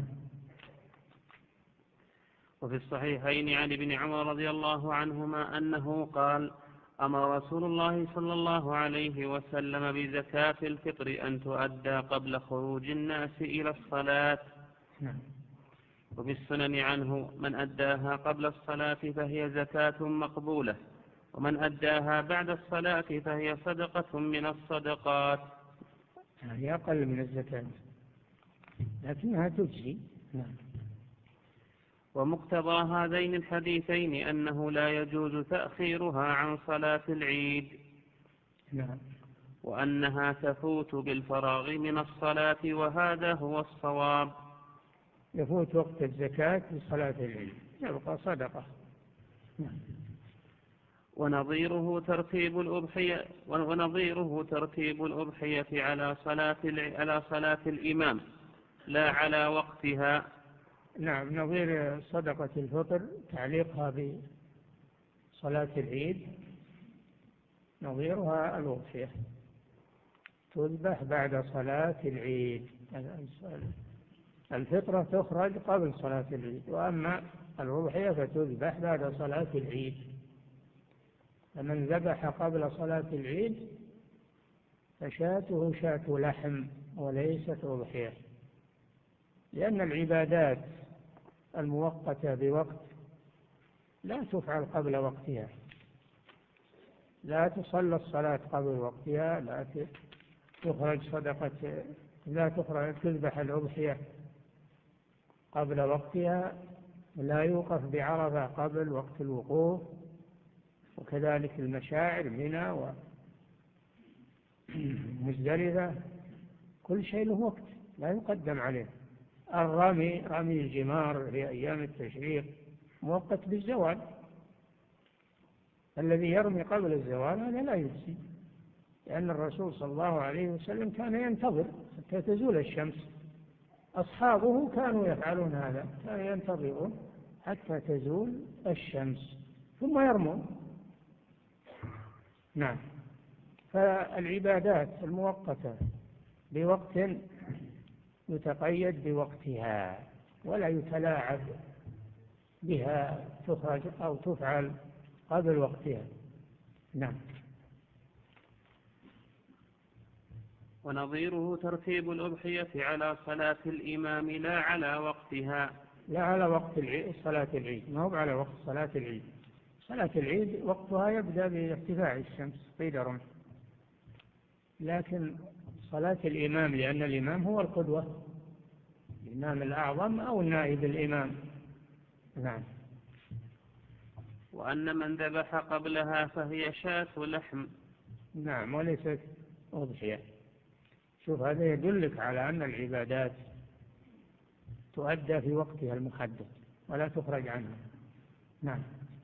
وفي الصحيحين عن ابن عمر رضي الله عنهما أنه قال: أمر رسول الله صلى الله عليه وسلم بزكاة الفطر أن تؤدى قبل خروج الناس إلى الصلاة. نعم. وفي السنن عنه: من أداها قبل الصلاة فهي زكاة مقبولة، ومن أداها بعد الصلاة فهي صدقة من الصدقات. هي أقل من الزكاة لكنها تجزي. نعم. ومقتضى هذين الحديثين أنه لا يجوز تأخيرها عن صلاة العيد. نعم. وأنها تفوت بالفراغ من الصلاة، وهذا هو الصواب. يفوت وقت الزكاة لصلاة العيد، يبقى صدقة. نعم. ونظيره ترتيب الأضحية ونظيره ترتيب الأضحية على صلاة على صلاة الإمام لا على وقتها. نعم. نظير صدقة الفطر تعليقها بصلاة العيد، نظيرها الأضحية تذبح بعد صلاة العيد. الفطرة تخرج قبل صلاة العيد، وأما الأضحية فتذبح بعد صلاة العيد. فمن ذبح قبل صلاة العيد فشاته شاة لحم وليست أضحية، لأن العبادات المؤقتة بوقت لا تفعل قبل وقتها، لا تصلى الصلاة قبل وقتها، لا تخرج صدقة، لا تخرج تذبح الأضحية قبل وقتها، لا يوقف بعرفة قبل وقت الوقوف، وكذلك المشاعر منى ومزدلفة، كل شيء له وقت لا يقدم عليه. الرمي رمي الجمار في أيام التشريق مؤقت بالزوال، الذي يرمي قبل الزوال هذا لا يجزي، لأن الرسول صلى الله عليه وسلم كان ينتظر حتى تزول الشمس، أصحابه كانوا يفعلون هذا، كانوا ينتظرون حتى تزول الشمس ثم يرمون. نعم. فالعبادات المؤقتة بوقت يتقيد بوقتها ولا يتلاعب بها، تخرج أو تفعل قبل وقتها. نعم. ونظيره ترتيب الأضحية على صلاة الإمام لا على وقتها. لا على وقت العيد، صلاة العيد ما هو على وقت صلاة العيد. صلاة العيد وقتها يبدأ بارتفاع الشمس قيد رمح، لكن صلاة الإمام لأن الإمام هو القدوة، الإمام الأعظم أو النائب الإمام. نعم. وأن من ذبح قبلها فهي شاة لحم. نعم، وليست أضحية. شوف، هذا يدلك على أن العبادات تؤدى في وقتها المحدد ولا تخرج عنه. نعم.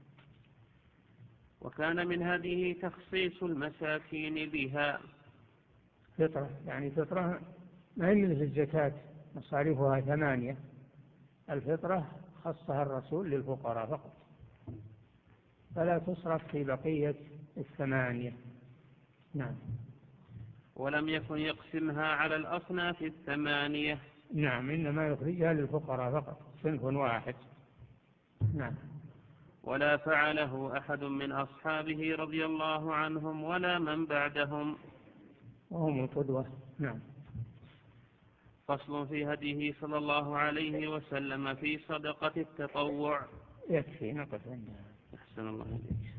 وكان من هذه تخصيص المساكين بها. فطرة، يعني فطرة ما هي مثل الزكاة مصاريفها ثمانية، الفطرة خصها الرسول للفقراء فقط، فلا تصرف في بقية الثمانية. نعم. ولم يكن يقسمها على الأصناف الثمانية. نعم، إنما يخرجها للفقراء فقط، صنف واحد. نعم. ولا فعله أحد من أصحابه رضي الله عنهم ولا من بعدهم، وهم القدوة. نعم. فصل في هديه صلى الله عليه وسلم في صدقة التطوع. يكفي نقف عندها. أحسن الله إليك.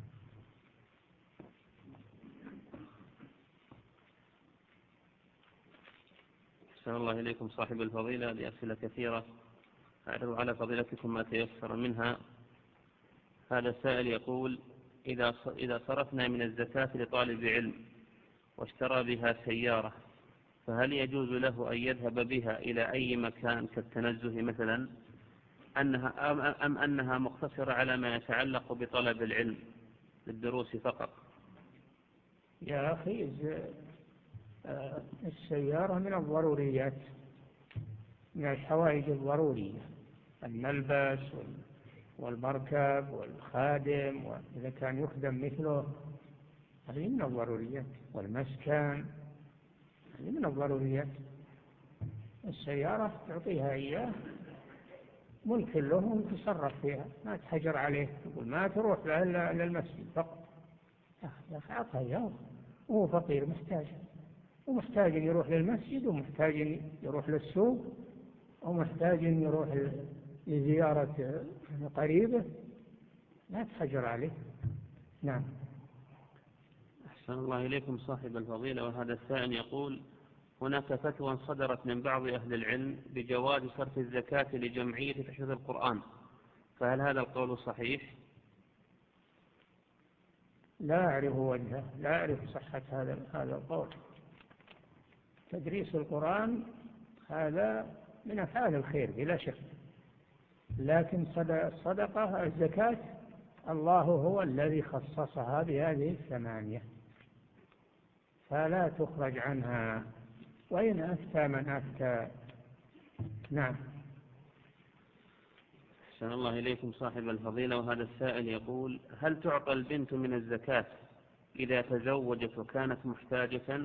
أحسن الله إليكم صاحب الفضيلة، لأسئلة كثيرة أعرض على فضيلتكم ما تيسر منها. هذا السائل يقول: إذا إذا صرفنا من الزكاة لطالب علم واشترى بها سيارة، فهل يجوز له أن يذهب بها إلى أي مكان كالتنزه مثلا، أنها أم أنها مقتصرة على ما يتعلق بطلب العلم للدروس فقط؟ يا أخي، السيارة من الضروريات، من الحوائج الضرورية، الملبس والمركب والخادم، وإذا كان يخدم مثله هذه من الضروريات، والمسكن هذه من الضروريات. السيارة تعطيها إياه ملك له وتصرف فيها، ما تحجر عليه تقول ما تروح إلا للمسجد فقط، أعطها إياه، وهو فقير محتاج، ومحتاج يروح للمسجد، ومحتاج يروح للسوق، ومحتاج يروح لزيارة قريبه، لا تحجر عليه. نعم. أحسن الله إليكم صاحب الفضيلة. وهذا السائل يقول: هناك فتوى صدرت من بعض أهل العلم بجواز صرف الزكاة لجمعية تحفيظ القرآن، فهل هذا القول صحيح؟ لا أعرف وجهه، لا أعرف صحة هذا هذا القول. تدريس القرآن هذا من أفعال الخير بلا شك، لكن الصدقة الزكاة الله هو الذي خصصها بهذه الثمانية، فلا تخرج عنها وإن أفتى من أفتى. نعم. أحسن الله إليكم صاحب الفضيلة. وهذا السائل يقول: هل تعطى البنت من الزكاة إذا تزوجت وكانت محتاجة؟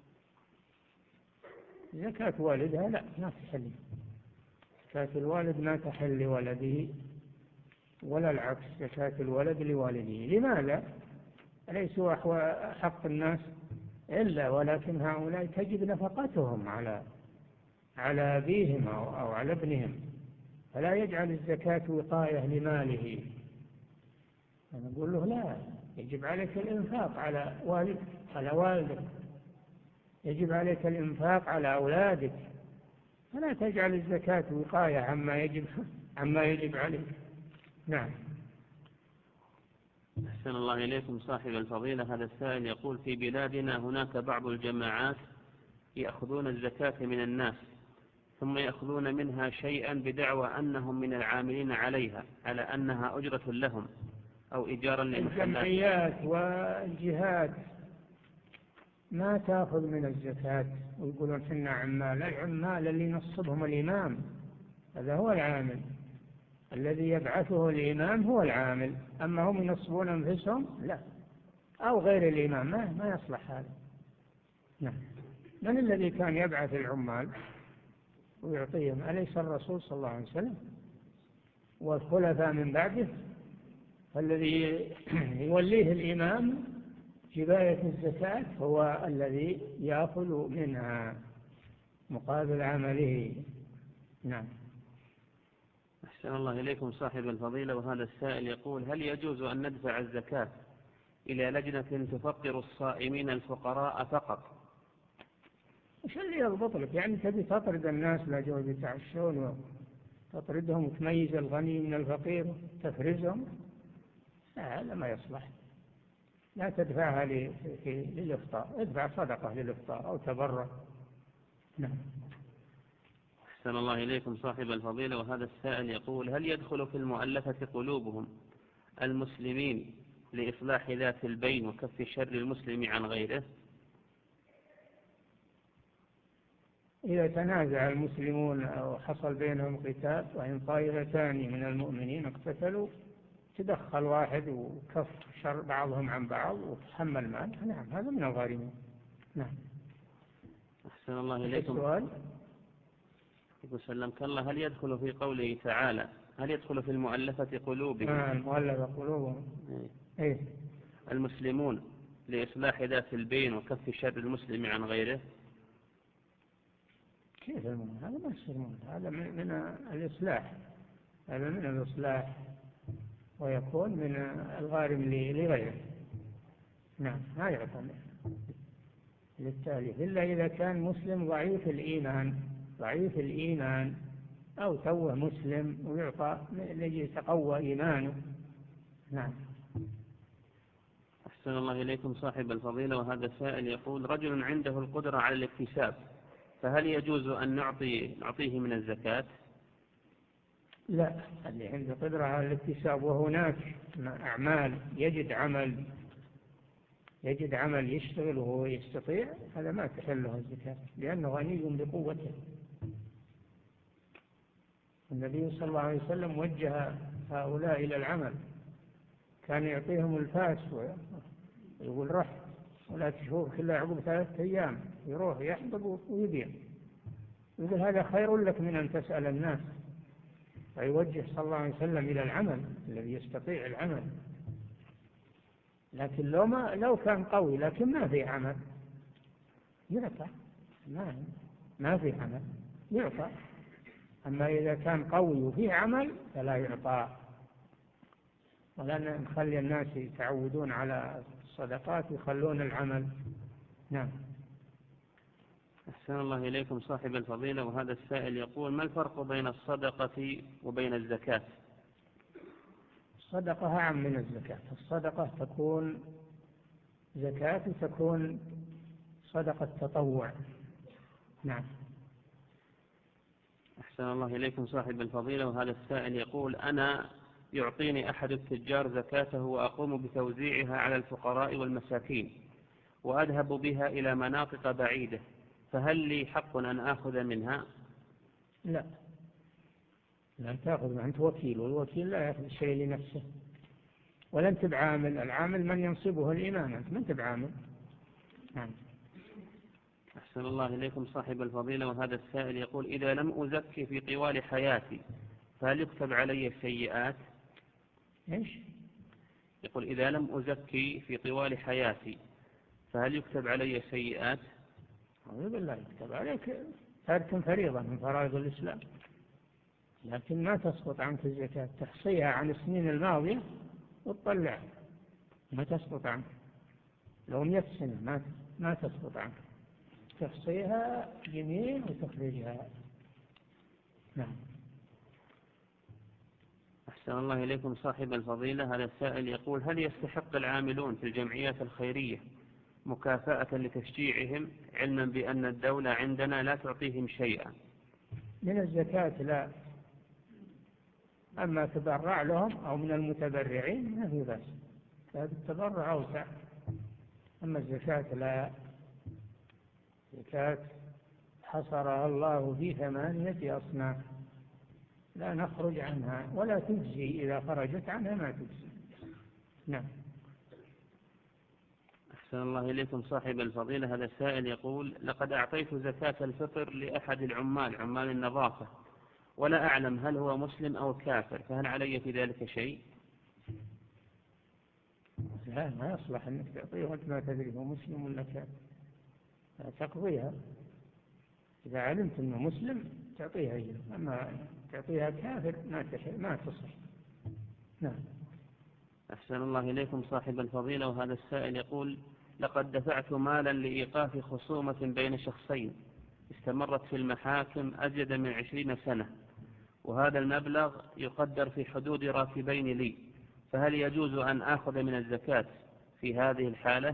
زكاة والدها لا، ما تحل. زكاة الوالد ما تحل لولده، ولا العكس، زكاة الولد لوالده. لماذا؟ ليسوا حق الناس إلا، ولكن هؤلاء تجب نفقتهم على على أبيهم أو على ابنهم، فلا يجعل الزكاة وقاية لماله. أنا أقول له لا، يجب عليك الإنفاق على والد على والدك، يجب عليك الإنفاق على أولادك، فلا تجعل الزكاة وقاية عما يجب عما يجب عليك. نعم. أحسن الله إليكم صاحب الفضيلة. هذا السائل يقول: في بلادنا هناك بعض الجماعات يأخذون الزكاة من الناس ثم يأخذون منها شيئا بدعوى أنهم من العاملين عليها على أنها أجرة لهم أو إيجارا للمحلات. الجمعيات والجهات ما تأخذ من الزكاة ويقولون حنا عمال. العمال اللي ينصبهم الإمام هذا هو العامل، الذي يبعثه الإمام هو العامل. أما هم ينصبون أنفسهم لا، أو غير الإمام ما, ما يصلح هذا. نعم. من الذي كان يبعث العمال ويعطيهم؟ أليس الرسول صلى الله عليه وسلم والخلفاء من بعده؟ فالذي يوليه الإمام جباية الزكاة هو الذي يأخذ منها مقابل عمله. نعم. أحسن الله إليكم صاحب الفضيلة. وهذا السائل يقول: هل يجوز أن ندفع الزكاة إلى لجنة تفطر الصائمين الفقراء فقط؟ وش اللي يضبط لك؟ يعني تبي تطرد الناس لا جو يتعشون وتطردهم وتميز الغني من الفقير تفرزهم؟ لا، هذا ما يصلح. لا تدفعها للإفطار، ادفع صدقة للإفطار أو تبرع. نعم. أحسن الله إليكم صاحب الفضيلة. وهذا السائل يقول: هل يدخل في المؤلفة قلوبهم المسلمين لإصلاح ذات البين وكف شر المسلم عن غيره؟ إذا تنازع المسلمون أو حصل بينهم قتال وإن طائفتان من المؤمنين اقتتلوا تدخل واحد وكف شر بعضهم عن بعض وتحمل مال، نعم هذا من الغارمين. نعم. أحسن الله إليكم. السؤال يقول: سلمك الله، هل يدخل في قوله تعالى هل يدخل في المؤلفة قلوبهم آه المؤلفة قلوبهم إيه. إيه؟ المسلمون لإصلاح ذات البين وكف شر المسلم عن غيره؟ كيف المؤمن؟ هذا ما يصير مؤمن، هذا من, من الإصلاح، هذا من الإصلاح ويكون من الغارم لغيره. نعم ما يعطى للتالي إلا إذا كان مسلم ضعيف الإيمان، ضعيف الإيمان أو توه مسلم ويعطى لجي يتقوى إيمانه. نعم. أحسن الله إليكم صاحب الفضيلة. وهذا سائل يقول: رجل عنده القدرة على الاكتساب فهل يجوز أن نعطي نعطيه من الزكاة؟ لا، اللي عنده قدرة على الاكتساب وهناك أعمال يجد عمل يجد عمل يشتغل وهو يستطيع، هذا ما تحله الزكاة لأنه غني بقوته. النبي صلى الله عليه وسلم وجه هؤلاء إلى العمل، كان يعطيهم الفاس ويقول رح ولا تشوف إلا عقب ثلاثة أيام يروح يحضر ويبيع، يقول هذا خير لك من أن تسأل الناس. فيوجه صلى الله عليه وسلم إلى العمل الذي يستطيع العمل. لكن لو ما لو كان قوي لكن ما في عمل يعطى، ما ما في عمل يعطى. أما إذا كان قوي وفيه عمل فلا يعطى. ولأن نخلي الناس يتعودون على الصدقات ويخلون العمل. نعم. أحسن الله إليكم صاحب الفضيلة. وهذا السائل يقول: ما الفرق بين الصدقة وبين الزكاة؟ الصدقة أعم من الزكاة. الصدقة تكون زكاة تكون صدقة تطوع. نعم. أحسن الله إليكم صاحب الفضيلة. وهذا السائل يقول: أنا يعطيني أحد التجار زكاته وأقوم بتوزيعها على الفقراء والمساكين وأذهب بها إلى مناطق بعيدة، فهل لي حق أن آخذ منها؟ لا، لا تأخذ، أنت وكيل، والوكيل لا يأخذ شيء لنفسه ولا أنت بعامل. العامل من ينصبه الإمام، أنت من تبعامل. نعم. أحسن الله إليكم صاحب الفضيلة. وهذا السائل يقول: إذا لم أزكي في طوال حياتي فهل يكتب علي سيئات؟ إيش؟ يقول: إذا لم أزكي في طوال حياتي فهل يكتب علي سيئات؟ أعوذ بالله، يكتب عليك تارك فريضة من فرائض الإسلام، لكن ما تسقط عنك الزكاة، تحصيها عن السنين الماضية وتطلع، ما تسقط عنك. لو مئة سنة ما ما تسقط عنك، تحصيها يمين وتخرجها. نعم. أحسن الله إليكم صاحب الفضيلة. هذا السائل يقول: هل يستحق العاملون في الجمعيات الخيرية مكافأة لتشجيعهم، علما بأن الدولة عندنا لا تعطيهم شيئا؟ من الزكاة لا، أما تبرع لهم أو من المتبرعين ما في بأس، هذا التبرع أوسع. أما الزكاة لا، الزكاة حصرها الله في ثمانية أصناف لا نخرج عنها، ولا تجزي إذا خرجت عنها ما تجزي. نعم. أحسن الله إليكم صاحب الفضيلة. هذا السائل يقول: لقد أعطيت زكاة الفطر لأحد العمال عمال النظافة، ولا أعلم هل هو مسلم أو كافر، فهل علي في ذلك شيء؟ لا، ما يصلح أنك تعطيه وأنت ما تدري هو مسلم ولا كافر، تقضيها إذا علمت أنه مسلم تعطيها إياه، أما تعطيها كافر ما ما تصح. نعم. أحسن الله إليكم صاحب الفضيلة. وهذا السائل يقول: لقد دفعت مالا لإيقاف خصومة بين شخصين استمرت في المحاكم أزيد من عشرين سنة، وهذا المبلغ يقدر في حدود راتبين لي، فهل يجوز أن آخذ من الزكاة في هذه الحالة؟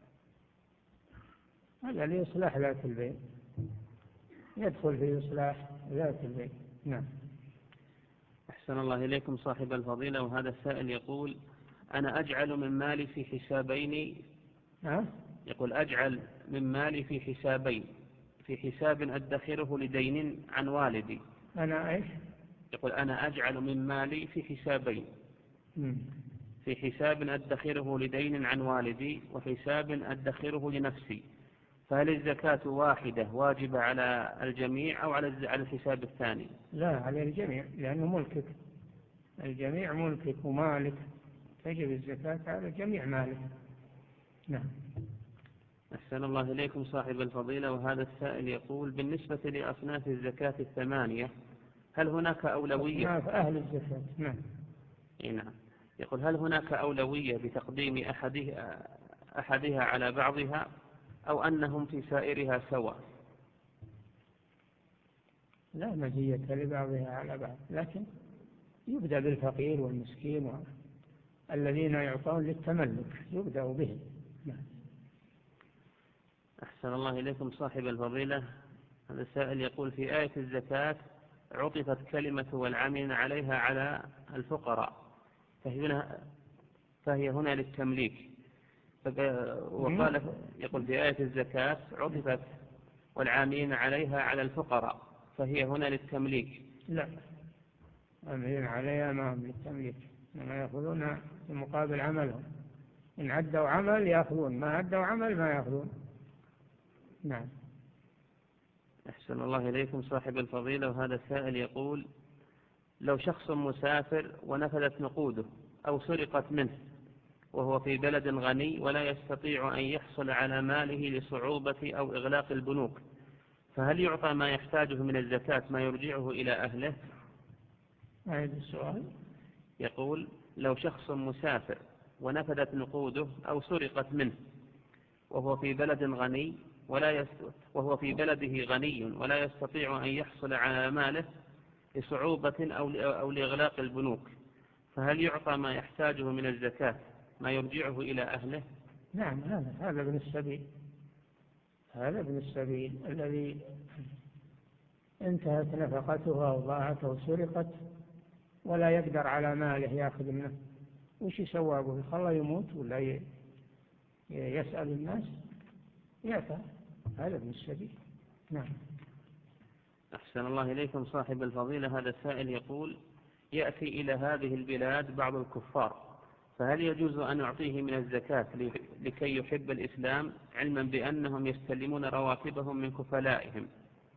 هذا لإصلاح ذات البين، يدخل في إصلاح ذات البين. نعم. أحسن الله إليكم صاحب الفضيلة. وهذا السائل يقول: أنا أجعل من مالي في حسابين. أه؟ يقول: أجعل من مالي في حسابين، في حساب أدخره لدين عن والدي. أنا إيش؟ يقول: أنا أجعل من مالي في حسابين، مم. في حساب أدخره لدين عن والدي، وحساب أدخره لنفسي، فهل الزكاة واحدة واجبة على الجميع أو على الحساب الثاني؟ لا، على الجميع، لأنه ملكك، الجميع ملكك ومالك، تجب الزكاة على جميع مالك. نعم. أحسن الله إليكم صاحب الفضيلة. وهذا السائل يقول: بالنسبة لأصناف الزكاة الثمانية هل هناك أولوية؟ أصناف أهل الزكاة. نعم. نعم. يقول: هل هناك أولوية بتقديم أحدها, أحدها على بعضها، أو أنهم في سائرها سواء؟ لا مزية لبعضها على بعض، لكن يبدأ بالفقير والمسكين الذين يعطون للتملك، يبدأ بهم. نعم. أحسن الله إليكم صاحب الفضيلة. هذا السائل يقول: في آية الزكاة عطفت كلمة والعاملين عليها على الفقراء، فهي هنا, فهي هنا للتمليك. وقال يقول: في آية الزكاة عطفت والعاملين عليها على الفقراء، فهي هنا للتمليك. لا، عاملين عليها ما هم للتمليك، إنما يأخذون في مقابل عملهم، إن عدوا عمل يأخذون، ما عدوا عمل ما يأخذون. نعم. أحسن الله إليكم صاحب الفضيلة. وهذا السائل يقول: لو شخص مسافر ونفذت نقوده أو سرقت منه وهو في بلد غني ولا يستطيع أن يحصل على ماله لصعوبة أو إغلاق البنوك، فهل يعطى ما يحتاجه من الزكاة ما يرجعه إلى أهله؟ أعيد السؤال. يقول: لو شخص مسافر ونفذت نقوده أو سرقت منه وهو في بلد غني ولا يست... وهو في بلده غني ولا يستطيع أن يحصل على ماله لصعوبة أو أو لإغلاق البنوك، فهل يعطى ما يحتاجه من الزكاة ما يرجعه إلى أهله؟ نعم، هذا هذا ابن السبيل، هذا ابن السبيل الذي انتهت نفقته أو ضاعت أو سرقت ولا يقدر على ماله يأخذ منه، وش يسوى به؟ خلاه يموت ولا يسأل الناس؟ يأتى، هذا ابن السبيل. نعم. أحسن الله إليكم صاحب الفضيلة. هذا السائل يقول: يأتي إلى هذه البلاد بعض الكفار، فهل يجوز أن يعطيه من الزكاة لكي يحب الإسلام، علما بأنهم يستلمون رواتبهم من كفلائهم؟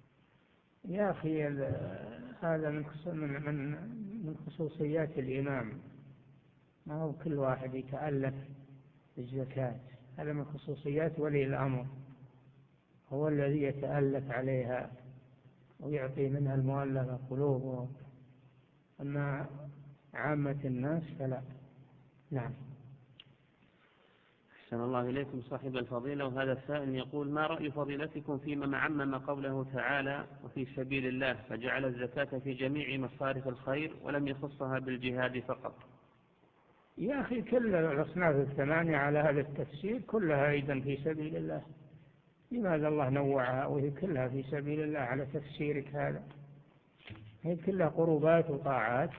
يا أخي، هذا من من من خصوصيات الإمام، ما هو كل واحد يتألف الزكاة، هذا من خصوصيات ولي الأمر، هو الذي يتألف عليها ويعطي منها المؤلفة قلوبهم، أما عامة الناس فلا. نعم. أحسن الله إليكم صاحب الفضيلة، وهذا السائل يقول: ما رأي فضيلتكم فيما عمم قوله تعالى وفي سبيل الله فجعل الزكاة في جميع مصارف الخير ولم يخصها بالجهاد فقط؟ يا أخي كل الأصناف الثمانية على هذا التفسير كلها أيضا في سبيل الله، لماذا الله نوعها وهي كلها في سبيل الله على تفسيرك هذا؟ هي كلها قربات وطاعات،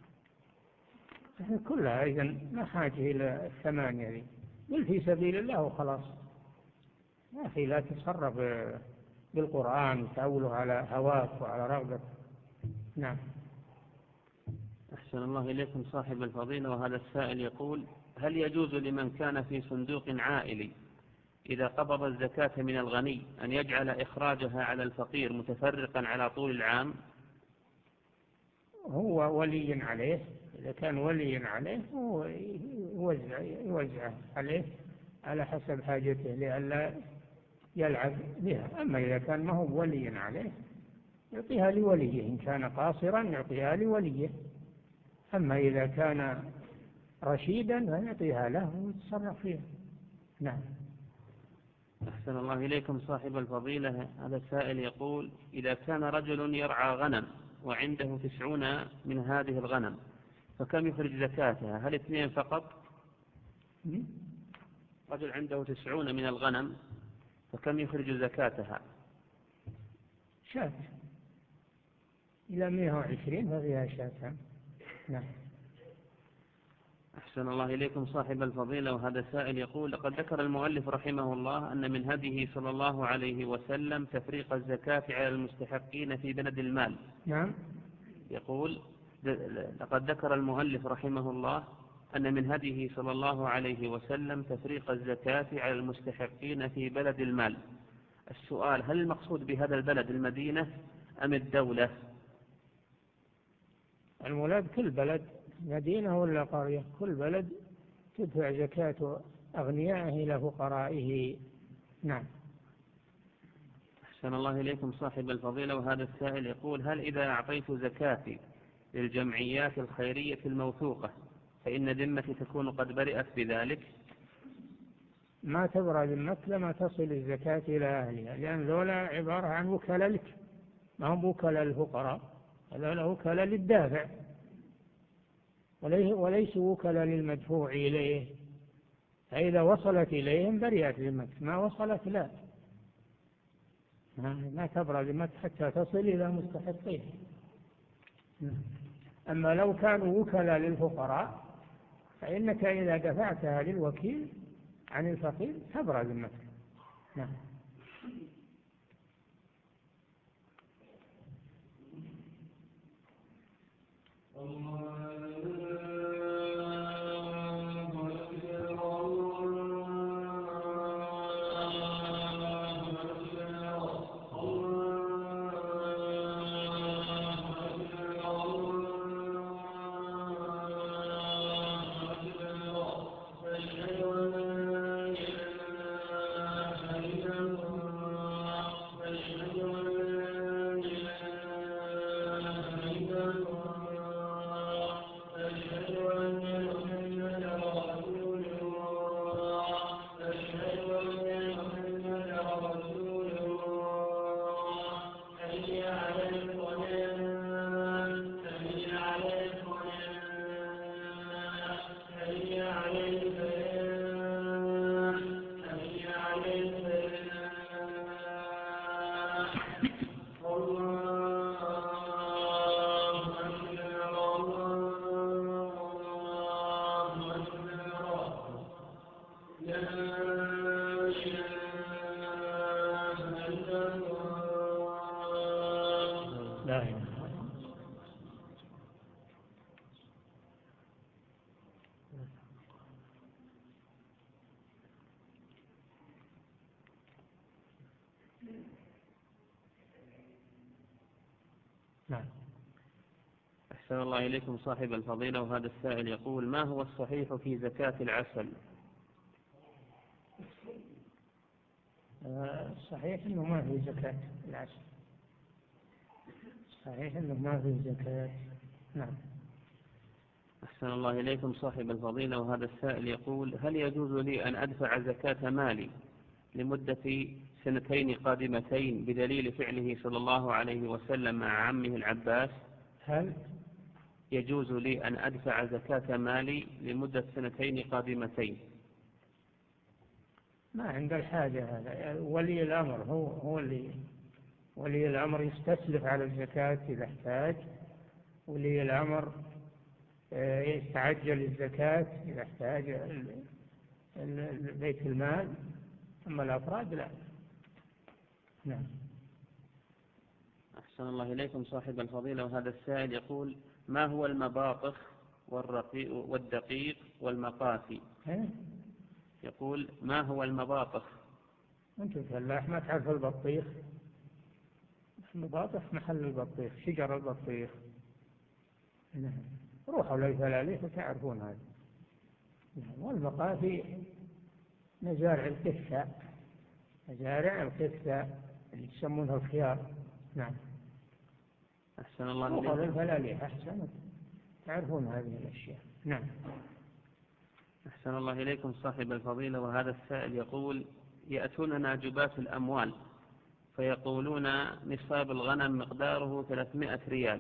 كلها أيضا ما حاجة إلى الثمانية ذي، قل في سبيل الله وخلاص. يا أخي لا تصرف بالقرآن وتأوله على هواك وعلى رغبك. نعم. أحسن الله إليكم صاحب الفضيلة، وهذا السائل يقول: هل يجوز لمن كان في صندوق عائلي إذا قبض الزكاة من الغني أن يجعل إخراجها على الفقير متفرقا على طول العام؟ هو ولي عليه، إذا كان ولي عليه هو يوزع يوزع عليه على حسب حاجته لئلا يلعب بها. أما إذا كان ما هو ولي عليه يعطيها لوليه، إن كان قاصرا يعطيها لوليه، أما إذا كان رشيدا فيعطيها له ويتصرف فيها. نعم. أحسن الله إليكم صاحب الفضيلة، هذا السائل يقول: إذا كان رجل يرعى غنم وعنده تسعون من هذه الغنم فكم يخرج زكاتها؟ هل اثنين فقط؟ رجل عنده تسعون من الغنم فكم يخرج زكاتها؟ شاة إلى مئة وعشرين ففيها شاة. نعم. أحسن الله إليكم صاحب الفضيلة، وهذا السائل يقول: لقد ذكر المؤلف رحمه الله أن من هديه صلى الله عليه وسلم تفريق الزكاة على المستحقين في بلد المال. نعم. يقول: لقد ذكر المؤلف رحمه الله أن من هديه صلى الله عليه وسلم تفريق الزكاة على المستحقين في بلد المال. السؤال: هل المقصود بهذا البلد المدينة أم الدولة؟ المراد كل بلد، مدينة ولا قرية، كل بلد تدفع زكاة أغنيائه إلى فقرائه. نعم. أحسن الله إليكم صاحب الفضيلة، وهذا السائل يقول: هل إذا أعطيت زكاتي للجمعيات الخيرية الموثوقة فإن ذمتي تكون قد برئت بذلك؟ ما تبرأ ذمتك لما تصل الزكاة إلى أهلها، لأن ذولا عبارة عن وكلاء لك، ما هم وكلاء الفقراء، هذول وكلاء للدافع وليسوا وكلاء للمدفوع إليه، فإذا وصلت إليهم برئت ذمتك، ما وصلت لا، ما تبرأ ذمتك حتى تصل إلى مستحقيه. أما لو كانوا وكلاء للفقراء فإنك إذا دفعتها للوكيل عن الفقير تبرأ ذمتك. نعم. نعم. أحسن الله إليكم صاحب الفضيلة، وهذا السائل يقول: ما هو الصحيح في زكاة العسل؟ صحيح أنه ما في زكاة العسل، صحيح أنه ما في زكاة. نعم. أحسن الله إليكم صاحب الفضيلة، وهذا السائل يقول: هل يجوز لي أن أدفع زكاة مالي لمدة سنتين قادمتين بدليل فعله صلى الله عليه وسلم مع عمه العباس؟ هل يجوز لي أن أدفع زكاة مالي لمدة سنتين قادمتين؟ ما عند الحاجة هذا، ولي الأمر هو هو اللي ولي الأمر يستسلف على الزكاة إذا احتاج، ولي الأمر يستعجل الزكاة إذا احتاج بيت المال، أما الأفراد لا. نعم. أحسن الله إليكم صاحب الفضيلة، وهذا السائل يقول: ما هو المباطخ والرقيق والدقيق والمقاسي؟ يقول: ما هو المباطخ؟ أنت فلاح ما تعرف البطيخ؟ المباطخ محل البطيخ، شجر البطيخ. نعم. روحوا للفلاليح وتعرفون هذا. نعم. والمقاسي مزارع القثة، مزارع القثة اللي يسمونها الخيار. نعم. أحسن الله إليكم. روحوا للفلاليح أحسن تعرفون هذه الأشياء. نعم. أحسن الله إليكم صاحب الفضيلة، وهذا السائل يقول: يأتوننا جباة الأموال فيقولون نصاب الغنم مقداره ثلاثمائة ريال،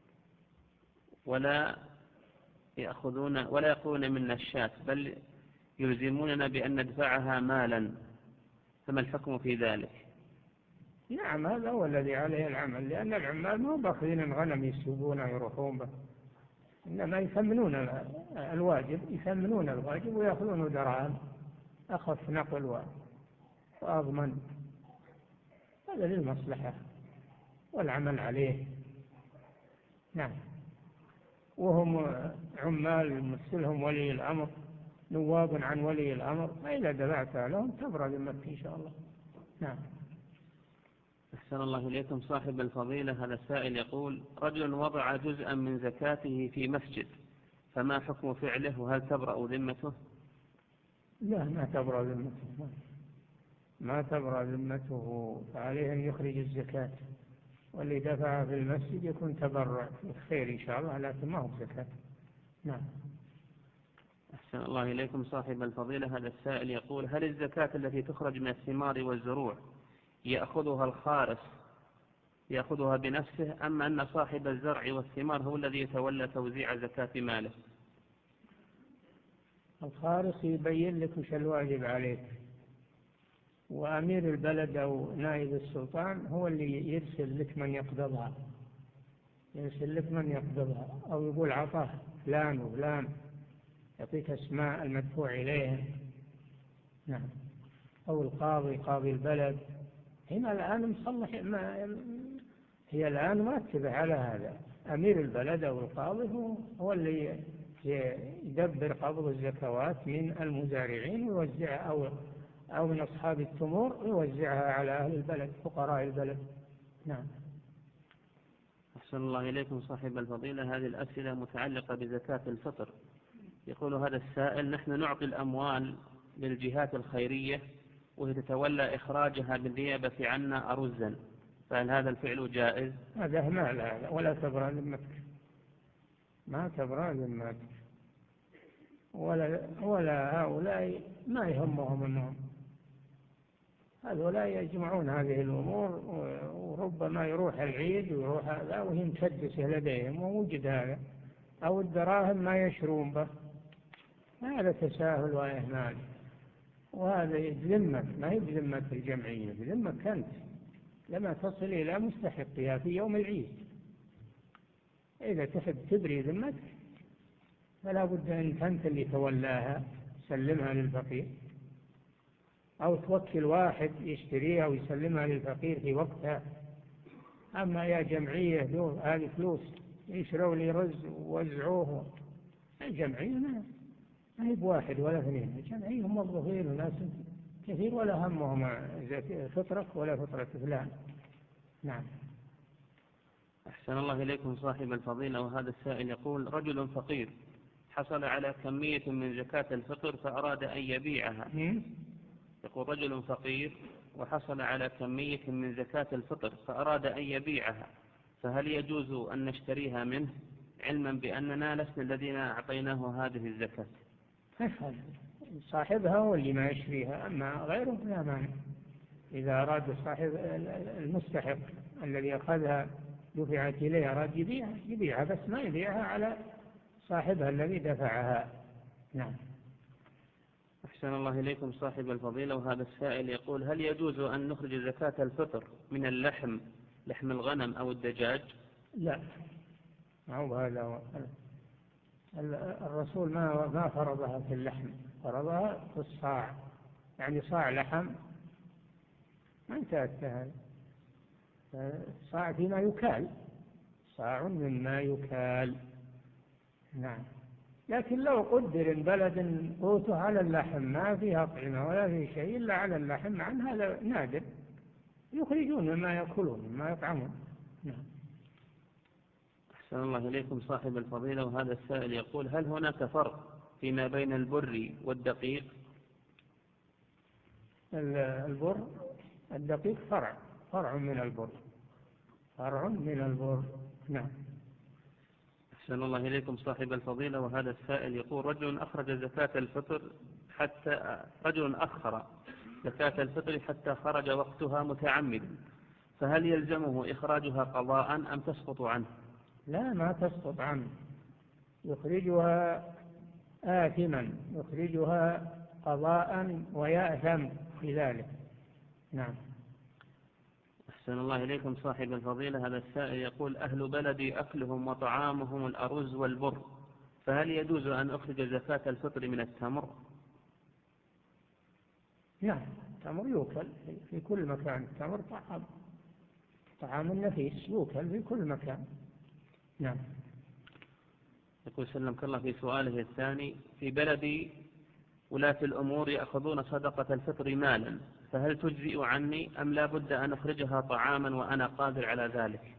ولا يأخذون ولا يقولون منا الشاة، بل يلزموننا بأن ندفعها مالا، فما الحكم في ذلك؟ نعم، هذا هو الذي عليه العمل، لأن العمال ما باخذين الغنم يسوقونه ويروحون به، إنما يثمنون الواجب، يثمنون الواجب ويأخذون دراهم، أخف نقل وأضمن. هذا للمصلحة والعمل عليه. نعم. وهم عمال يمثلهم ولي الأمر، نواب عن ولي الأمر، فإذا دفعتها لهم تبرأ ذمتك إن شاء الله. نعم. أحسن الله إليكم صاحب الفضيلة، هذا السائل يقول: رجل وضع جزءا من زكاته في مسجد، فما حكم فعله وهل تبرأ ذمته؟ لا، ما تبرأ ذمته، ما تبرأ ذمته، فعليه أن يخرج الزكاة، واللي دفع في المسجد يكون تبرع في الخير إن شاء الله، لكن ما هو زكاة. نعم. أحسن الله إليكم صاحب الفضيلة، هذا السائل يقول: هل الزكاة التي تخرج من الثمار والزروع يأخذها الخارص يأخذها بنفسه، أم أن صاحب الزرع والثمار هو الذي يتولى توزيع زكاة ماله؟ الخارص يبين لك وش الواجب عليك، وأمير البلد أو نائب السلطان هو اللي يرسل لك من يقبضها، يرسل لك من يقبضها، أو يقول عطاه فلان وفلان، يعطيك اسماء المدفوع إليهم. نعم. أو القاضي، قاضي البلد. هنا الآن مصلح، ما هي الآن مرتبة على هذا، أمير البلد أو القاضي هو, هو اللي يدبر قبض الزكوات من المزارعين ويوزعها، أو أو من أصحاب التمور ويوزعها على أهل البلد، فقراء البلد. نعم. أحسن الله إليكم صاحب الفضيلة، هذه الأسئلة متعلقة بزكاة الفطر. يقول هذا السائل: نحن نعطي الأموال للجهات الخيرية وهي تتولى إخراجها بالنيابة عنا أرزا، فهل هذا الفعل جائز؟ هذا مال هذا، ولا تبرأ ذمتك، ما تبرأ ذمتك، ولا ولا هؤلاء ما يهمهم أنهم هؤلاء يجمعون هذه الأمور، وربما يروح العيد ويروح هذا وهي مكدسة لديهم ووجد هذا، أو الدراهم ما يشرون به. هذا تساهل وإهمال، وهذا يذمك، ما هي بذمة الجمعية، بذمك أنت لما تصل إلى مستحقها في يوم العيد. إذا تحب تبري ذمتك فلا بد أن أنت اللي تولاها، سلمها للفقير، أو توكل واحد يشتريها ويسلمها للفقير في وقتها. أما يا جمعية دول هذه فلوس يشروا لي رز ووزعوه، الجمعية ما هي بواحد ولا اثنين، الجمعية هم موظفين وناس كثير ولا همهم فطرك ولا فطرة فلان. نعم. أحسن الله إليكم صاحب الفضيلة، وهذا السائل يقول: رجل فقير حصل على كمية من زكاة الفطر فأراد أن يبيعها. يقول: رجل فقير وحصل على كمية من زكاة الفطر فأراد أن يبيعها، فهل يجوز أن نشتريها منه؟ علما بأننا لسنا الذين أعطيناه هذه الزكاة؟ صاحبها هو اللي ما يشريها، أما غيره لا مانع. إذا أراد صاحب المستحق الذي أخذها دفعت إليه أراد يبيعها يبيعها، بس ما يبيعها على صاحبها الذي دفعها. نعم. أحسن الله إليكم صاحب الفضيلة، وهذا السائل يقول: هل يجوز أن نخرج زكاة الفطر من اللحم، لحم الغنم أو الدجاج؟ لا، ما هو هذا. الرسول ما ما فرضها في اللحم، فرضها في الصاع، يعني صاع لحم ما انتهت هذا. صاع فيما يكال، صاع مما يكال. نعم. لكن لو قدر إن بلد قوته على اللحم ما فيها طعمة ولا في شيء إلا على اللحم، عن هذا نادر، يخرجون مما يأكلون مما يطعمون. نعم. أحسن الله إليكم صاحب الفضيلة، وهذا السائل يقول: هل هناك فرق فيما بين البر والدقيق؟ البر الدقيق فرع فرع من البر فرع من البر. نعم. أحسن الله إليكم صاحب الفضيلة، وهذا السائل يقول: رجل أخرج زكاة الفطر حتى رجل أخر زكاة الفطر حتى خرج وقتها متعمدا، فهل يلزمه إخراجها قضاء أم تسقط عنه؟ لا، ما تسقط عنه، يخرجها آثما، يخرجها قضاء ويأثم في ذلك. نعم. أحسن الله إليكم صاحب الفضيلة، هذا السائل يقول: أهل بلدي أكلهم وطعامهم الأرز والبر، فهل يجوز أن أخرج زكاة الفطر من التمر؟ نعم، التمر يوكل في كل مكان، التمر طعام طعام نفيس يوكل في كل مكان. نعم. يقول سلمك الله في سؤاله الثاني: في بلدي ولاة الأمور يأخذون صدقة الفطر مالا، فهل تجزئ عني أم لا بد أن أخرجها طعاما وأنا قادر على ذلك؟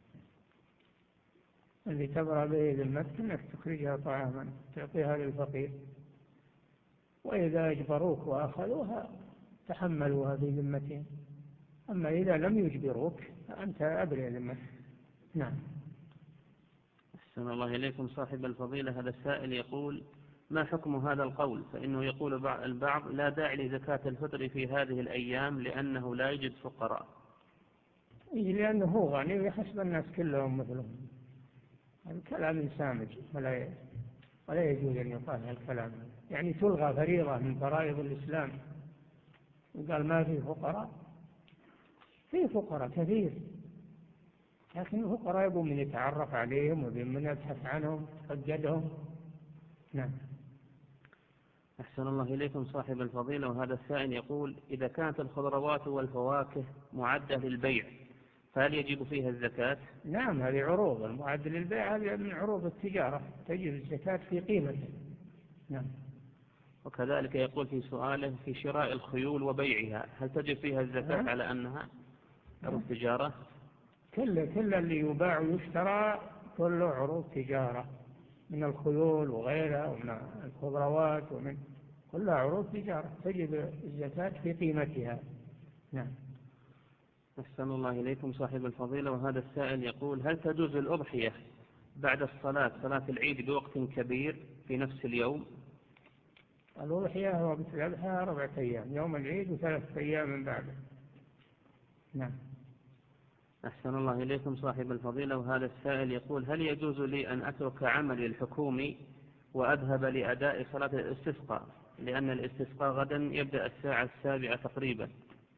اللي تبرأ به ذمتك أنك تخرجها طعاما تعطيها للفقير، وإذا أجبروك وأخذوها تحملوها في ذمتهم، أما إذا لم يجبروك فأنت أبرئ ذمتك. نعم. أحسن الله إليكم صاحب الفضيلة، هذا السائل يقول: ما حكم هذا القول؟ فإنه يقول البعض: لا داعي لزكاة الفطر في هذه الأيام لأنه لا يوجد فقراء. لأنه هو غني ويحسب الناس كلهم مثلهم. الكلام سامج ولا ولا يجوز أن يقال هالكلام، يعني تلغى فريضة من فرائض الإسلام وقال ما في فقراء. في فقراء كثير، لكن الفقراء يبون من يتعرف عليهم ومن يبحث عنهم يتفقدهم. نعم. أحسن الله إليكم صاحب الفضيلة، وهذا السائل يقول: إذا كانت الخضروات والفواكه معدة للبيع فهل يجب فيها الزكاة؟ نعم، هذه عروض، المعدة للبيع هذه من عروض التجارة تجب الزكاة في قيمته. نعم. وكذلك يقول في سؤاله: في شراء الخيول وبيعها هل تجب فيها الزكاة نعم. على أنها عروض تجارة؟ كل كل اللي يباع ويشترى كله عروض تجارة، من الخيول وغيرها ومن الخضروات ومن كلها عروض تجارة تجب الزكاة في قيمتها. نعم. أحسن الله إليكم صاحب الفضيلة، وهذا السائل يقول: هل تجوز الأضحية بعد الصلاة صلاة العيد بوقت كبير في نفس اليوم؟ الأضحية هو بتذبحها أربعة أيام، يوم العيد وثلاثة أيام من بعده. نعم. أحسن الله إليكم صاحب الفضيلة، وهذا السائل يقول: هل يجوز لي أن أترك عملي الحكومي وأذهب لأداء صلاة الاستسقاء، لأن الاستسقاء غدا يبدأ الساعة السابعة تقريبا؟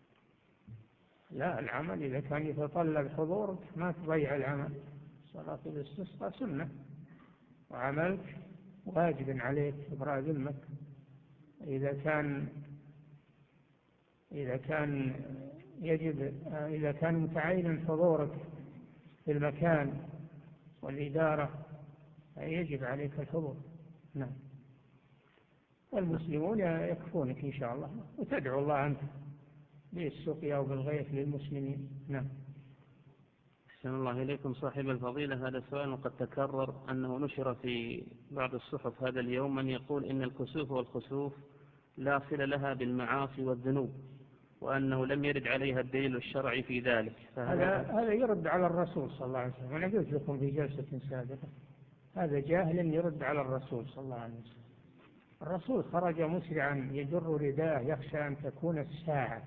لا، العمل إذا كان يتطلب حضورك ما تضيع العمل. صلاة الاستسقاء سنة وعملك واجب عليك إبراء ذمك. إذا كان إذا كان يجب إذا كان متعين حضورك في المكان والإدارة يجب عليك الحضور. نعم. والمسلمون يكفونك إن شاء الله، وتدعو الله أنت بالسقيا وبالغيث للمسلمين. نعم. أحسن الله إليكم صاحب الفضيلة، هذا سؤال وقد تكرر أنه نشر في بعض الصحف هذا اليوم من يقول إن الكسوف والخسوف لا صلة لها بالمعاصي والذنوب، وأنه لم يرد عليها الدليل الشرعي في ذلك. هذا هذا يرد على الرسول صلى الله عليه وسلم. أنا قلت لكم في جلسة سابقة هذا جاهل يرد على الرسول صلى الله عليه وسلم. الرسول خرج مسرعا يجر رداءه يخشى أن تكون الساعة،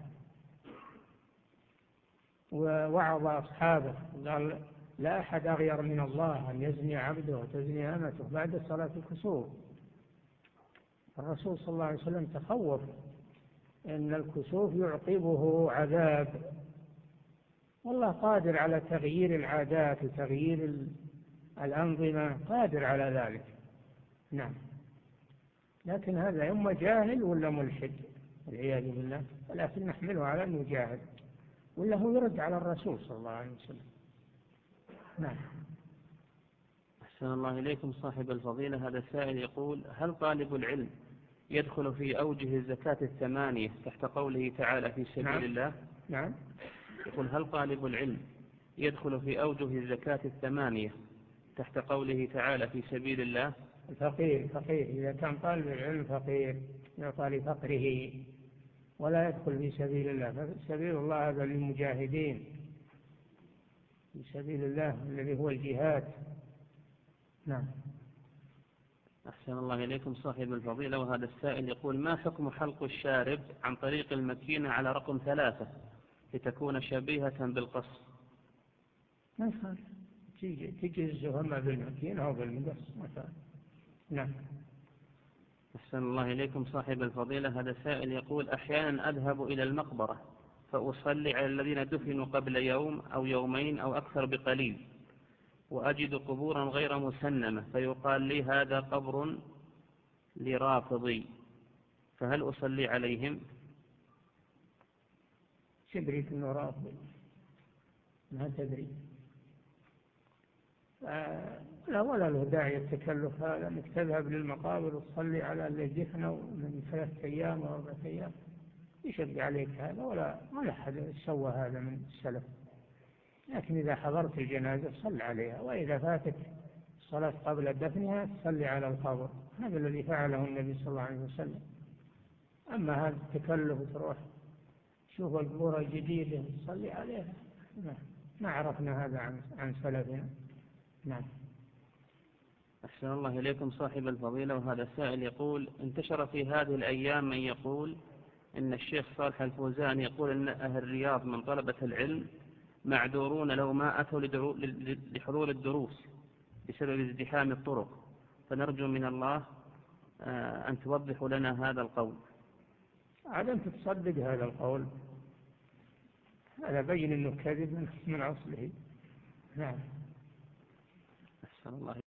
ووعظ أصحابه قال لا أحد أغير من الله أن يزني عبده وتزني أمته بعد صلاة الكسوف. الرسول صلى الله عليه وسلم تخوف أن الكسوف يعقبه عذاب، والله قادر على تغيير العادات وتغيير الأنظمة، قادر على ذلك. نعم، لكن هذا إما جاهل ولا ملحد والعياذ بالله، ولكن نحمله على أنه جاهل، ولا هو يرد على الرسول صلى الله عليه وسلم. نعم. أحسن الله إليكم صاحب الفضيلة. هذا السائل يقول: هل طالب العلم يدخل في أوجه الزكاة الثمانية تحت قوله تعالى في سبيل نعم. الله؟ نعم. يقول: هل طالب العلم يدخل في أوجه الزكاة الثمانية تحت قوله تعالى في سبيل الله؟ الفقير فقير، إذا كان طالب العلم فقير يعطى لفقره ولا يدخل في سبيل الله. سبيل الله هذا للمجاهدين في سبيل الله الذي هو الجهاد. نعم. أحسن الله إليكم صاحب الفضيلة. وهذا السائل يقول: ما حكم حلق الشارب عن طريق المكينة على رقم ثلاثة لتكون شبيهة بالقص؟ ما يخالف، تجزه أما بالمكينة أو بالمقص مثلا. نعم. أحسن الله إليكم صاحب الفضيلة. هذا السائل يقول: أحيانا أذهب إلى المقبرة فأصلي على الذين دفنوا قبل يوم أو يومين أو أكثر بقليل، وأجد قبورا غير مسنمة، فيقال لي هذا قبر لرافضي، فهل أصلي عليهم؟ تدري أنه رافضي؟ ما تدري. آه لا، ولا له داعي التكلف هذا، أنك تذهب للمقابر وتصلي على اللي دفنوا من ثلاثة أيام أو أربعة أيام، يشد عليك هذا، ولا ولا أحد سوى هذا من السلف. لكن إذا حضرت الجنازة صل عليها، وإذا فاتت الصلاة قبل دفنها صلي على القبر، هذا الذي فعله النبي صلى الله عليه وسلم. أما هذا التكلف تروح شوف القبور الجديدة صلي عليها، ما عرفنا هذا عن عن سلفنا. نعم. أحسن الله إليكم صاحب الفضيلة. وهذا السائل يقول: انتشر في هذه الأيام من يقول إن الشيخ صالح الفوزان يقول إن أهل الرياض من طلبة العلم معذورون لو ما أتوا لحضور الدروس بسبب ازدحام الطرق، فنرجو من الله أن توضحوا لنا هذا القول. عدم تصدق هذا القول، هذا بين أنه كذب من أصله. نعم. أحسن الله